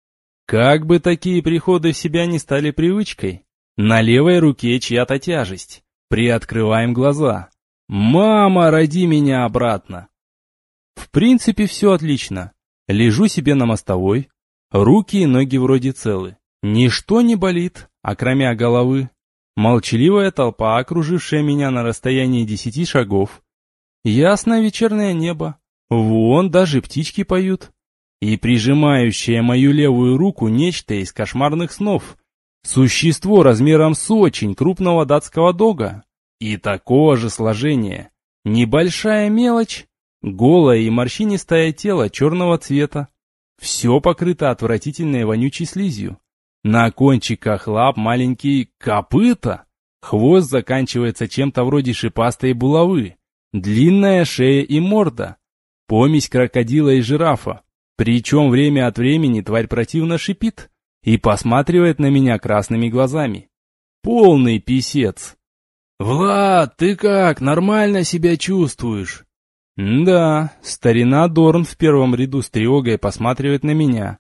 [SPEAKER 1] Как бы такие приходы в себя не стали привычкой, на левой руке чья-то тяжесть. Приоткрываем глаза. Мама, роди меня обратно. В принципе, все отлично. Лежу себе на мостовой. Руки и ноги вроде целы. Ничто не болит, окромя головы. Молчаливая толпа, окружившая меня на расстоянии десяти шагов. Ясное вечернее небо. Вон даже птички поют. И прижимающее мою левую руку нечто из кошмарных снов. Существо размером с очень крупного датского дога. И такого же сложения. Небольшая мелочь. Голое и морщинистое тело черного цвета. Все покрыто отвратительной вонючей слизью. На кончиках лап маленькие копыта. Хвост заканчивается чем-то вроде шипастой булавы. Длинная шея и морда. Помесь крокодила и жирафа. Причем время от времени тварь противно шипит и посматривает на меня красными глазами. Полный писец.
[SPEAKER 3] «Влад, ты как, нормально себя чувствуешь?»
[SPEAKER 1] Да, старина Дорн в первом ряду с тревогой посматривает на меня.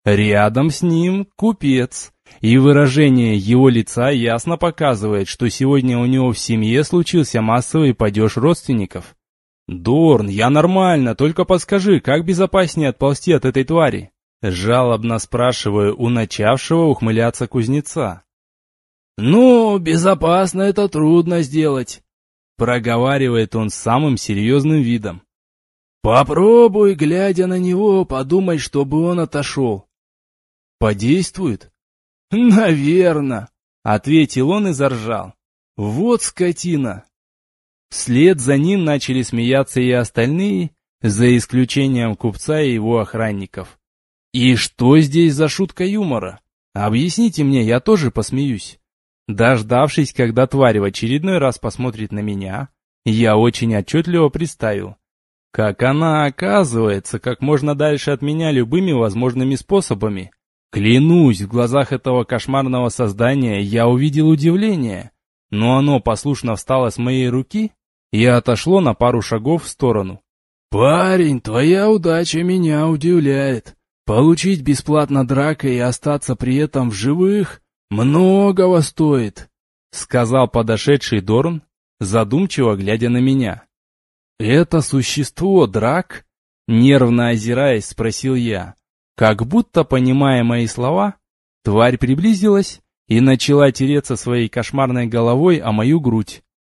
[SPEAKER 1] Рядом с ним купец, и выражение его лица ясно показывает, что сегодня у него в семье случился массовый падеж родственников. «Дорн, я нормально, только подскажи, как безопаснее отползти от этой твари?» Жалобно спрашиваю у начавшего ухмыляться кузнеца. «Ну, безопасно это трудно сделать», — проговаривает он с самым серьезным видом. «Попробуй, глядя на него, подумай, чтобы он отошел». «Подействует?» «Наверно», — ответил он и заржал. «Вот скотина». Вслед за ним начали смеяться и остальные, за исключением купца и его охранников. И что здесь за шутка юмора? Объясните мне, я тоже посмеюсь. Дождавшись, когда тварь в очередной раз посмотрит на меня, я очень отчетливо представил, как она оказывается как можно дальше от меня любыми возможными способами. Клянусь, в глазах этого кошмарного создания я увидел удивление, но оно послушно встало с моей руки и отошло на пару шагов в сторону. «Парень, твоя удача меня удивляет. Получить бесплатно Драка и остаться при этом в живых многого стоит», — сказал подошедший Дорн, задумчиво глядя на меня. «Это существо Драк?» — нервно озираясь, спросил я. Как будто, понимая мои слова, тварь приблизилась и начала тереться своей кошмарной головой о мою грудь.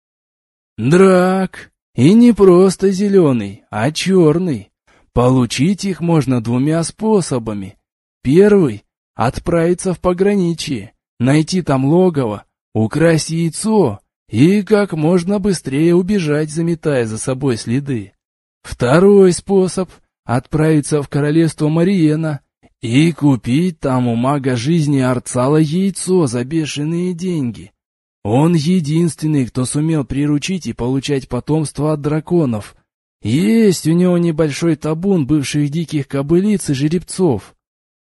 [SPEAKER 1] «Драк, и не просто зеленый, а черный. Получить их можно двумя способами. Первый — отправиться в пограничье, найти там логово, украсть яйцо и как можно быстрее убежать, заметая за собой следы. Второй способ — отправиться в королевство Мариена и купить там у мага жизни Арцала яйцо за бешеные деньги. Он единственный, кто сумел приручить и получать потомство от драконов. Есть у него небольшой табун бывших диких кобылиц и жеребцов».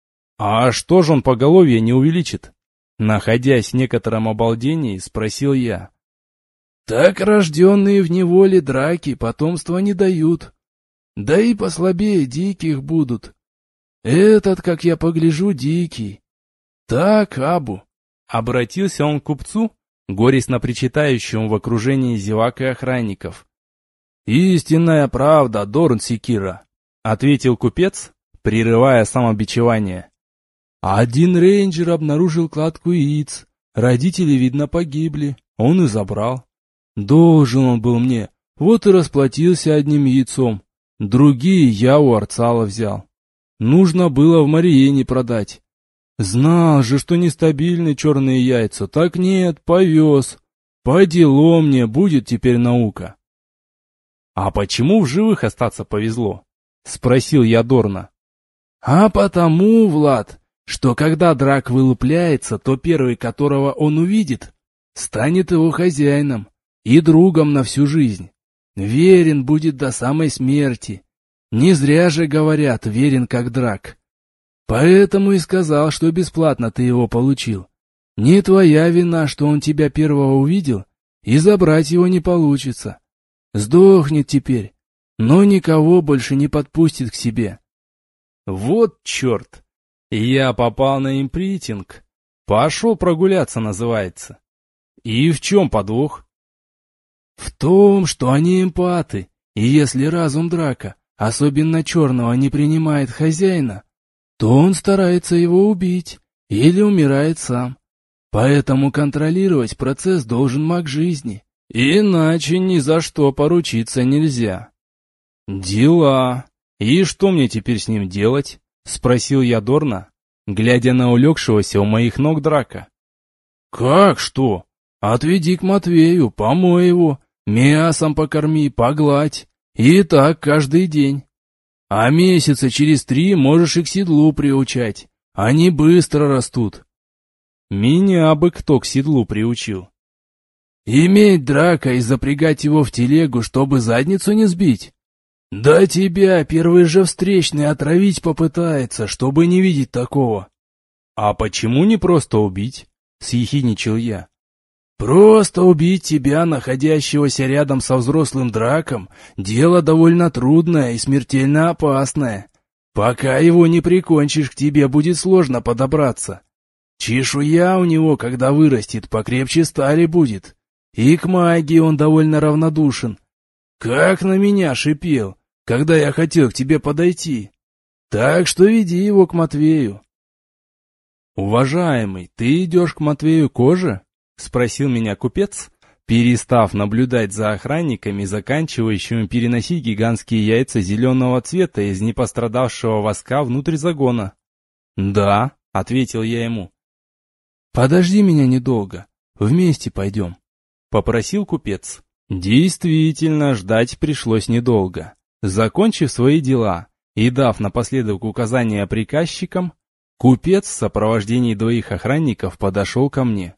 [SPEAKER 1] «А что же он поголовье не увеличит?» Находясь в некотором обалдении, спросил я. «Так рожденные в неволе драки потомства не дают. Да и послабее диких будут. Этот, как я погляжу, дикий. Так, Абу». Обратился он к купцу, горестно причитающему в окружении зевак и охранников. «Истинная правда, Дорн Секира», — ответил купец, прерывая самобичевание. «Один рейнджер обнаружил кладку яиц. Родители, видно, погибли. Он и забрал. Должен он был мне, вот и расплатился одним яйцом. Другие я у Арцала взял. Нужно было в Мариене продать. Знал же, что нестабильны черные яйца. Так нет, повез. По делу мне, будет теперь наука». «А почему в живых остаться повезло?» — спросил я Дорна. «А потому, Влад, что когда Драк вылупляется, то первый, которого он увидит, станет его хозяином и другом на всю жизнь. Верен будет до самой смерти. Не зря же говорят, верен как Драк. Поэтому и сказал, что бесплатно ты его получил. Не твоя вина, что он тебя первого увидел, и забрать его не получится. Сдохнет теперь, но никого больше не подпустит к себе». «Вот черт! Я попал на импритинг. Пошел прогуляться, называется. И в чем подвох?» «В том, что они эмпаты, и если разум Драка, особенно черного, не принимает хозяина, то он старается его убить или умирает сам. Поэтому контролировать процесс должен маг жизни. Иначе ни за что поручиться нельзя». «Дела. И что мне теперь с ним делать?» — спросил я Дорна, глядя на улегшегося у моих ног Драка. «Как что? Отведи к Матвею, помой его, мясом покорми, погладь. И так каждый день. А месяца через три можешь и к седлу приучать. Они быстро растут». «Меня бы кто к седлу приучил?» «Иметь Драка и запрягать его в телегу, чтобы задницу не сбить? Да тебя первый же встречный отравить попытается, чтобы не видеть такого». «А почему не просто убить?» — съехидничал я. «Просто убить тебя, находящегося рядом со взрослым Драком, дело довольно трудное и смертельно опасное.
[SPEAKER 3] Пока его не прикончишь, к тебе будет сложно подобраться. Чешуя у него, когда вырастет, покрепче стали будет. И к магии он довольно равнодушен. Как на меня шипел, когда я хотел к тебе подойти. Так что веди его к Матвею.
[SPEAKER 1] «Уважаемый, ты идешь к Матвею Коже?» — спросил меня купец, перестав наблюдать за охранниками, заканчивающими переносить гигантские яйца зеленого цвета из непострадавшего воска внутрь загона. «Да», — ответил я ему.
[SPEAKER 3] «Подожди меня недолго, вместе пойдем», —
[SPEAKER 1] попросил купец. Действительно, ждать пришлось недолго. Закончив свои дела и дав напоследок указания приказчикам, купец в сопровождении двоих охранников подошел ко мне.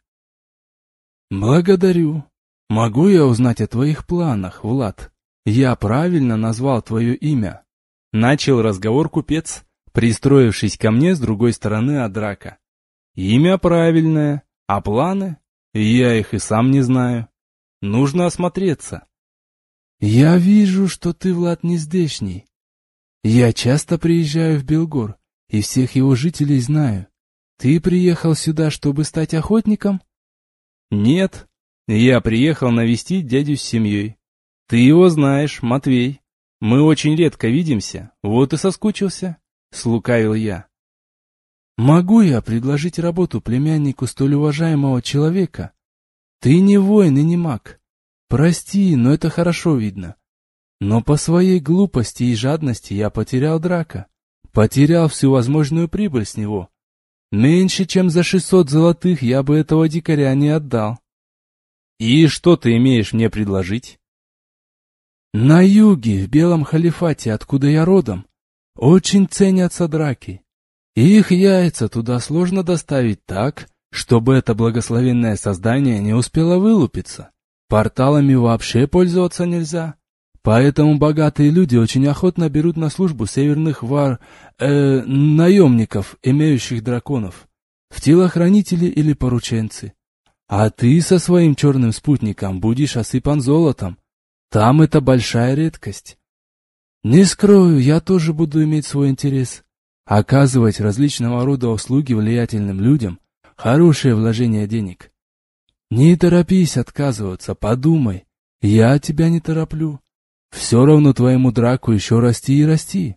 [SPEAKER 3] «Благодарю. Могу я узнать о твоих планах, Влад? Я правильно назвал твое имя?»
[SPEAKER 1] Начал разговор купец, пристроившись ко мне с другой стороны от драка. «Имя правильное, а планы? Я их и сам не знаю. Нужно осмотреться».
[SPEAKER 3] «Я вижу, что ты, Влад, не здешний. Я часто приезжаю в Белгор и всех его жителей знаю. Ты приехал сюда, чтобы стать охотником?»
[SPEAKER 1] «Нет, я приехал навестить дядю с семьей. Ты его знаешь, Матвей. Мы очень редко видимся, вот и соскучился», — слукавил я.
[SPEAKER 3] «Могу я предложить работу племяннику столь уважаемого человека? Ты не воин и не маг. Прости, но это хорошо видно. Но по своей глупости и жадности я потерял драка. Потерял всю возможную прибыль с него. Меньше чем за шестьсот золотых я бы этого дикаря не отдал».
[SPEAKER 1] «И что ты имеешь мне предложить?»
[SPEAKER 3] «На юге, в Белом Халифате, откуда я родом, очень ценятся драки. Их яйца туда сложно доставить так, чтобы это благословенное создание не успело вылупиться. Порталами вообще пользоваться нельзя. Поэтому богатые люди очень охотно берут на службу северных вар... Э, наемников, имеющих драконов, в телохранители или порученцы. А ты со своим черным спутником будешь осыпан золотом. Там это большая редкость. Не скрою, я тоже буду иметь свой интерес. Оказывать различного рода услуги влиятельным людям – хорошее вложение денег. Не торопись отказываться, подумай. Я тебя не тороплю. Все равно твоему драку еще расти и расти».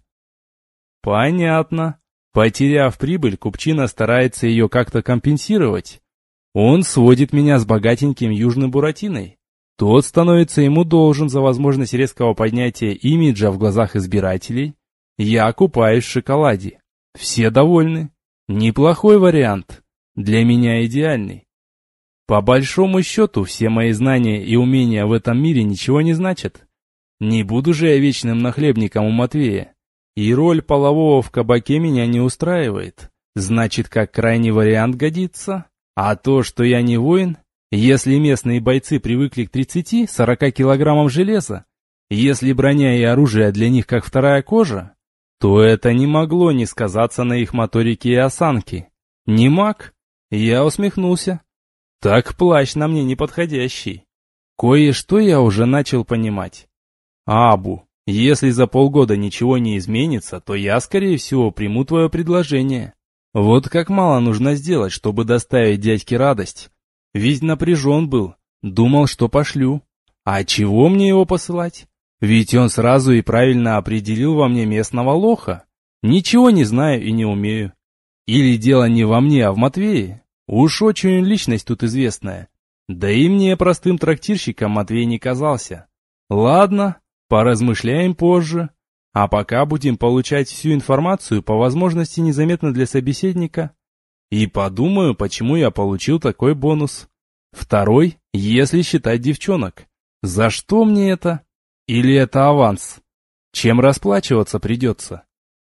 [SPEAKER 1] «Понятно. Потеряв прибыль, купчина старается ее как-то компенсировать. Он сводит меня с богатеньким южным буратиной. Тот становится ему должен за возможность резкого поднятия имиджа в глазах избирателей. Я купаюсь в шоколаде. Все довольны. Неплохой вариант. Для меня идеальный. По большому счету, все мои знания и умения в этом мире ничего не значат. Не буду же я вечным нахлебником у Матвея. И роль полового в кабаке меня не устраивает. Значит, как крайний вариант годится. А то, что я не воин, если местные бойцы привыкли к тридцати-сорока килограммам железа, если броня и оружие для них как вторая кожа, то это не могло не сказаться на их моторике и осанке. Не маг? Я усмехнулся. Так плащ на мне неподходящий. Кое-что я уже начал понимать. Абу, если за полгода ничего не изменится, то я, скорее всего, приму твое предложение. Вот как мало нужно сделать, чтобы доставить дядьке радость. Ведь напряжен был, думал, что пошлю. А чего мне его посылать? Ведь он сразу и правильно определил во мне местного лоха. Ничего не знаю и не умею. Или дело не во мне, а в Матвее. Уж очень личность тут известная. Да и мне, простым трактирщиком, Матвей не казался. Ладно, поразмышляем позже. А пока будем получать всю информацию, по возможности незаметно для собеседника. И подумаю, почему я получил такой бонус. Второй, если считать девчонок. За что мне это? Или это аванс? Чем расплачиваться придется?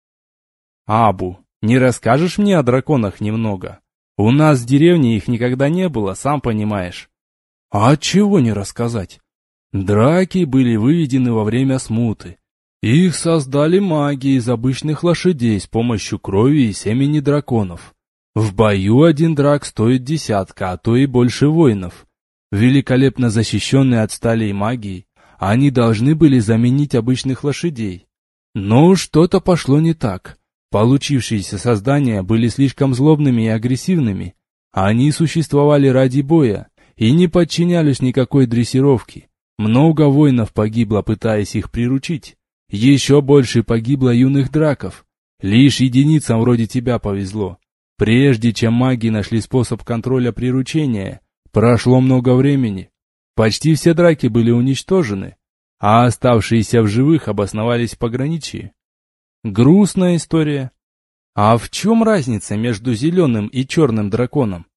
[SPEAKER 1] Абу, не расскажешь мне о драконах немного? У нас в деревне их никогда не было, сам понимаешь.
[SPEAKER 3] А чего не рассказать? Драки были выведены во время смуты. Их создали маги из обычных лошадей с помощью крови и семени драконов. В бою один драк стоит десятка, а то и больше воинов. Великолепно защищенные от стали и магии, они должны были заменить обычных лошадей. Но что-то пошло не так. Получившиеся создания были слишком злобными и агрессивными. Они существовали ради боя и не подчинялись никакой дрессировке. Много воинов погибло, пытаясь их приручить. Еще больше погибло юных драков. Лишь единицам вроде тебя повезло. Прежде чем маги нашли способ контроля приручения, прошло много времени. Почти все драки были уничтожены, а оставшиеся в живых обосновались в пограничье. Грустная история. А в чем разница между зеленым и черным драконом?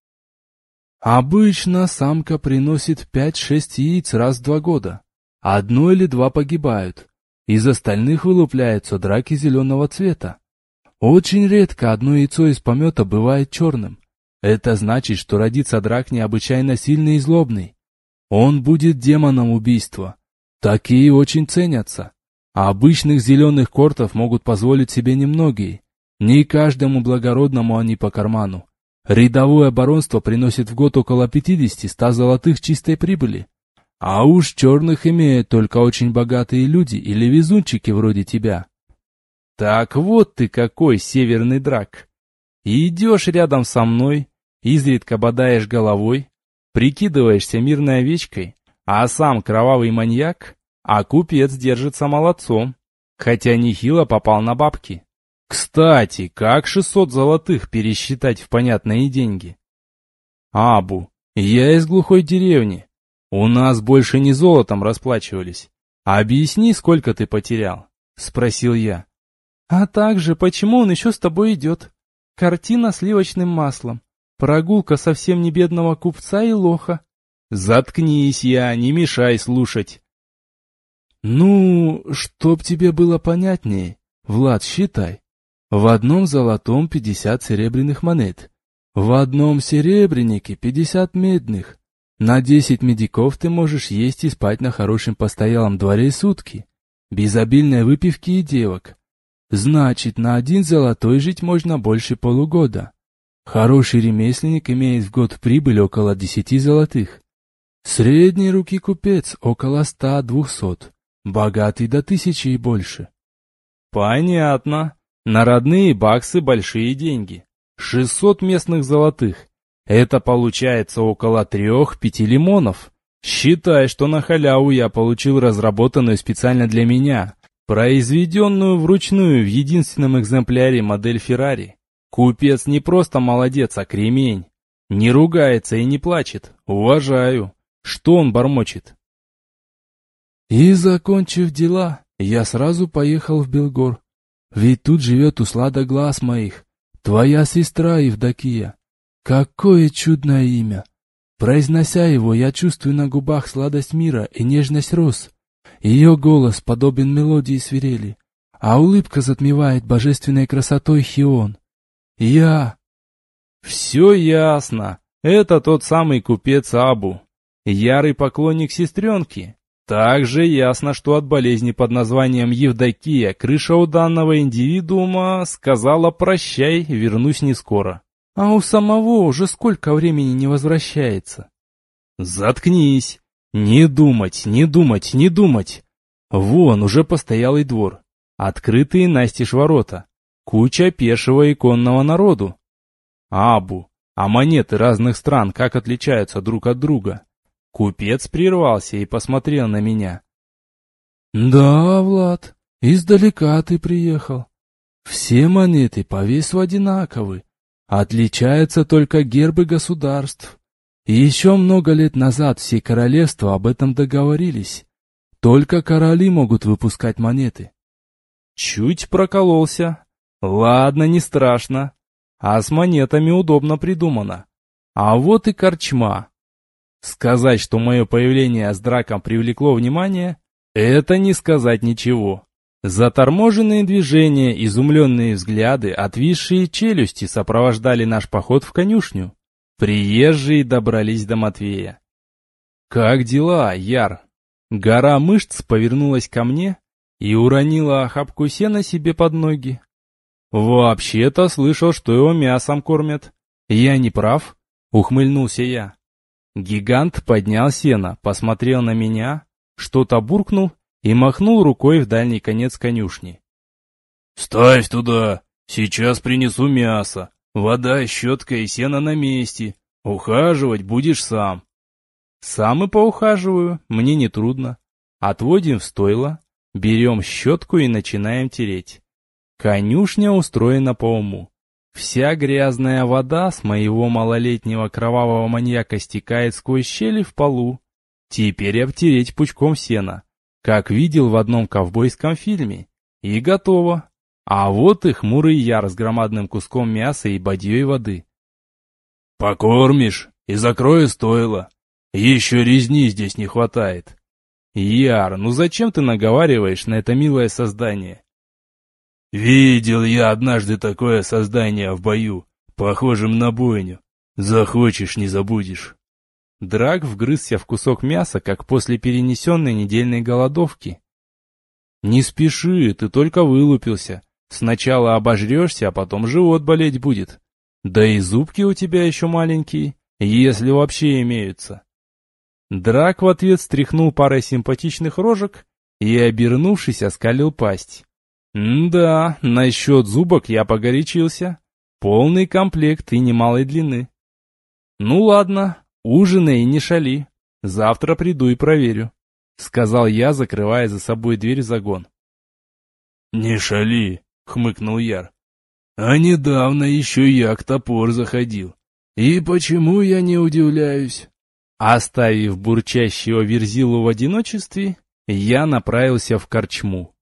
[SPEAKER 3] Обычно самка приносит пять-шесть яиц раз в два года. Одно или два погибают. Из остальных вылупляются драки зеленого цвета. Очень редко одно яйцо из помета бывает черным. Это значит, что родится драк необычайно сильный и злобный. Он будет демоном убийства. Такие очень ценятся. А обычных зеленых кортов могут позволить себе немногие. Не каждому благородному они по карману. Рядовое баронство приносит в год около пятидесяти-ста золотых чистой прибыли. А уж черных имеют только очень богатые люди или везунчики вроде тебя. Так вот ты какой северный драк. Идешь рядом со мной, изредка бодаешь головой, прикидываешься мирной овечкой, а сам кровавый маньяк, а купец держится молодцом, хотя нехило попал на бабки. Кстати, как шестьсот золотых пересчитать в понятные деньги? Абу, я из глухой деревни. У нас больше не золотом расплачивались. Объясни, сколько ты потерял? Спросил я.
[SPEAKER 2] А также, почему он еще с тобой идет? Картина сливочным маслом. Прогулка совсем не бедного купца и лоха.
[SPEAKER 1] Заткнись, я, не мешай слушать.
[SPEAKER 3] Ну, чтоб тебе было понятнее, Влад, считай. В одном золотом пятьдесят серебряных монет. В одном серебрянике пятьдесят медных. На десять медиков ты можешь есть и спать на хорошем постоялом дворе сутки. Без обильной выпивки и девок. Значит, на один золотой жить можно больше полугода. Хороший ремесленник имеет в год прибыль около десяти золотых. Средней руки купец около ста-двухсот. Богатый до тысячи и больше.
[SPEAKER 1] Понятно. На родные баксы большие деньги. шестьсот местных золотых. Это получается около трех-пяти лимонов. Считай, что на халяву я получил разработанную специально для меня, произведенную вручную в единственном экземпляре модель Феррари. Купец не просто молодец, а кремень. Не ругается и не плачет. Уважаю. Что он бормочет?
[SPEAKER 3] И, закончив дела, я сразу поехал в Белгор. Ведь тут живет услада глаз моих, твоя сестра Евдокия. Какое чудное имя! Произнося его, я чувствую на губах сладость мира и нежность роз. Ее голос подобен мелодии свирели, а улыбка затмевает божественной красотой Хион. Я...
[SPEAKER 1] Все ясно. Это тот самый купец Абу. Ярый поклонник сестренки. Также ясно, что от болезни под названием Евдокия крыша у данного индивидуума сказала «прощай, вернусь не скоро».
[SPEAKER 2] А у самого уже сколько времени не возвращается?
[SPEAKER 1] Заткнись. Не думать, не думать, не думать. Вон уже постоялый двор. Открытые настежь ворота. Куча пешего и конного народу. Абу, а монеты разных стран как отличаются друг от друга? Купец прервался и посмотрел на меня.
[SPEAKER 3] Да, Влад, издалека ты приехал. Все монеты по весу одинаковы. Отличаются только гербы государств. И еще много лет назад все королевства об этом договорились. Только короли могут выпускать монеты.
[SPEAKER 1] Чуть прокололся. Ладно, не страшно. А с монетами удобно придумано. А вот и корчма. Сказать, что мое появление с драком привлекло внимание, это не сказать ничего. Заторможенные движения, изумленные взгляды, отвисшие челюсти сопровождали наш поход в конюшню. Приезжие добрались до Матвея. «Как дела, Яр?» Гора мышц повернулась ко мне и уронила охапку сена себе под ноги. «Вообще-то слышал, что его мясом кормят. Я не прав?» — ухмыльнулся я. Гигант поднял сено, посмотрел на меня, что-то буркнул и махнул рукой в дальний конец конюшни.
[SPEAKER 4] «Ставь туда!
[SPEAKER 1] Сейчас принесу мясо. Вода, щетка и сено на месте. Ухаживать будешь сам.
[SPEAKER 3] Сам и поухаживаю, мне не трудно. Отводим в стойло, берем щетку и начинаем тереть. Конюшня устроена по уму. Вся грязная вода с моего малолетнего кровавого маньяка стекает сквозь щели в полу. Теперь обтереть пучком сена, как видел в одном ковбойском фильме. И готово. А вот и хмурый Яр с громадным куском мяса и бадьей воды.
[SPEAKER 1] «Покормишь и закрою стойло. Еще резни здесь не хватает».
[SPEAKER 3] «Яр, ну зачем ты наговариваешь на это милое создание?»
[SPEAKER 1] «Видел я однажды такое создание в бою, похожем на бойню. Захочешь, не забудешь».
[SPEAKER 3] Драк вгрызся в кусок мяса, как после перенесенной недельной голодовки. «Не спеши, ты только вылупился. Сначала обожрешься, а потом живот болеть будет. Да и зубки у тебя еще маленькие, если вообще имеются». Драк в ответ стряхнул парой симпатичных рожек и, обернувшись, оскалил пасть. «Да, насчет зубок я погорячился. Полный комплект и немалой длины». «Ну ладно, ужинай и не шали. Завтра приду и проверю», — сказал я, закрывая за собой дверь в загон.
[SPEAKER 1] «Не шали», — хмыкнул Яр. «А недавно еще я к топор заходил. И почему я не удивляюсь?»
[SPEAKER 3] Оставив бурчащего Верзилу в одиночестве, я направился в корчму.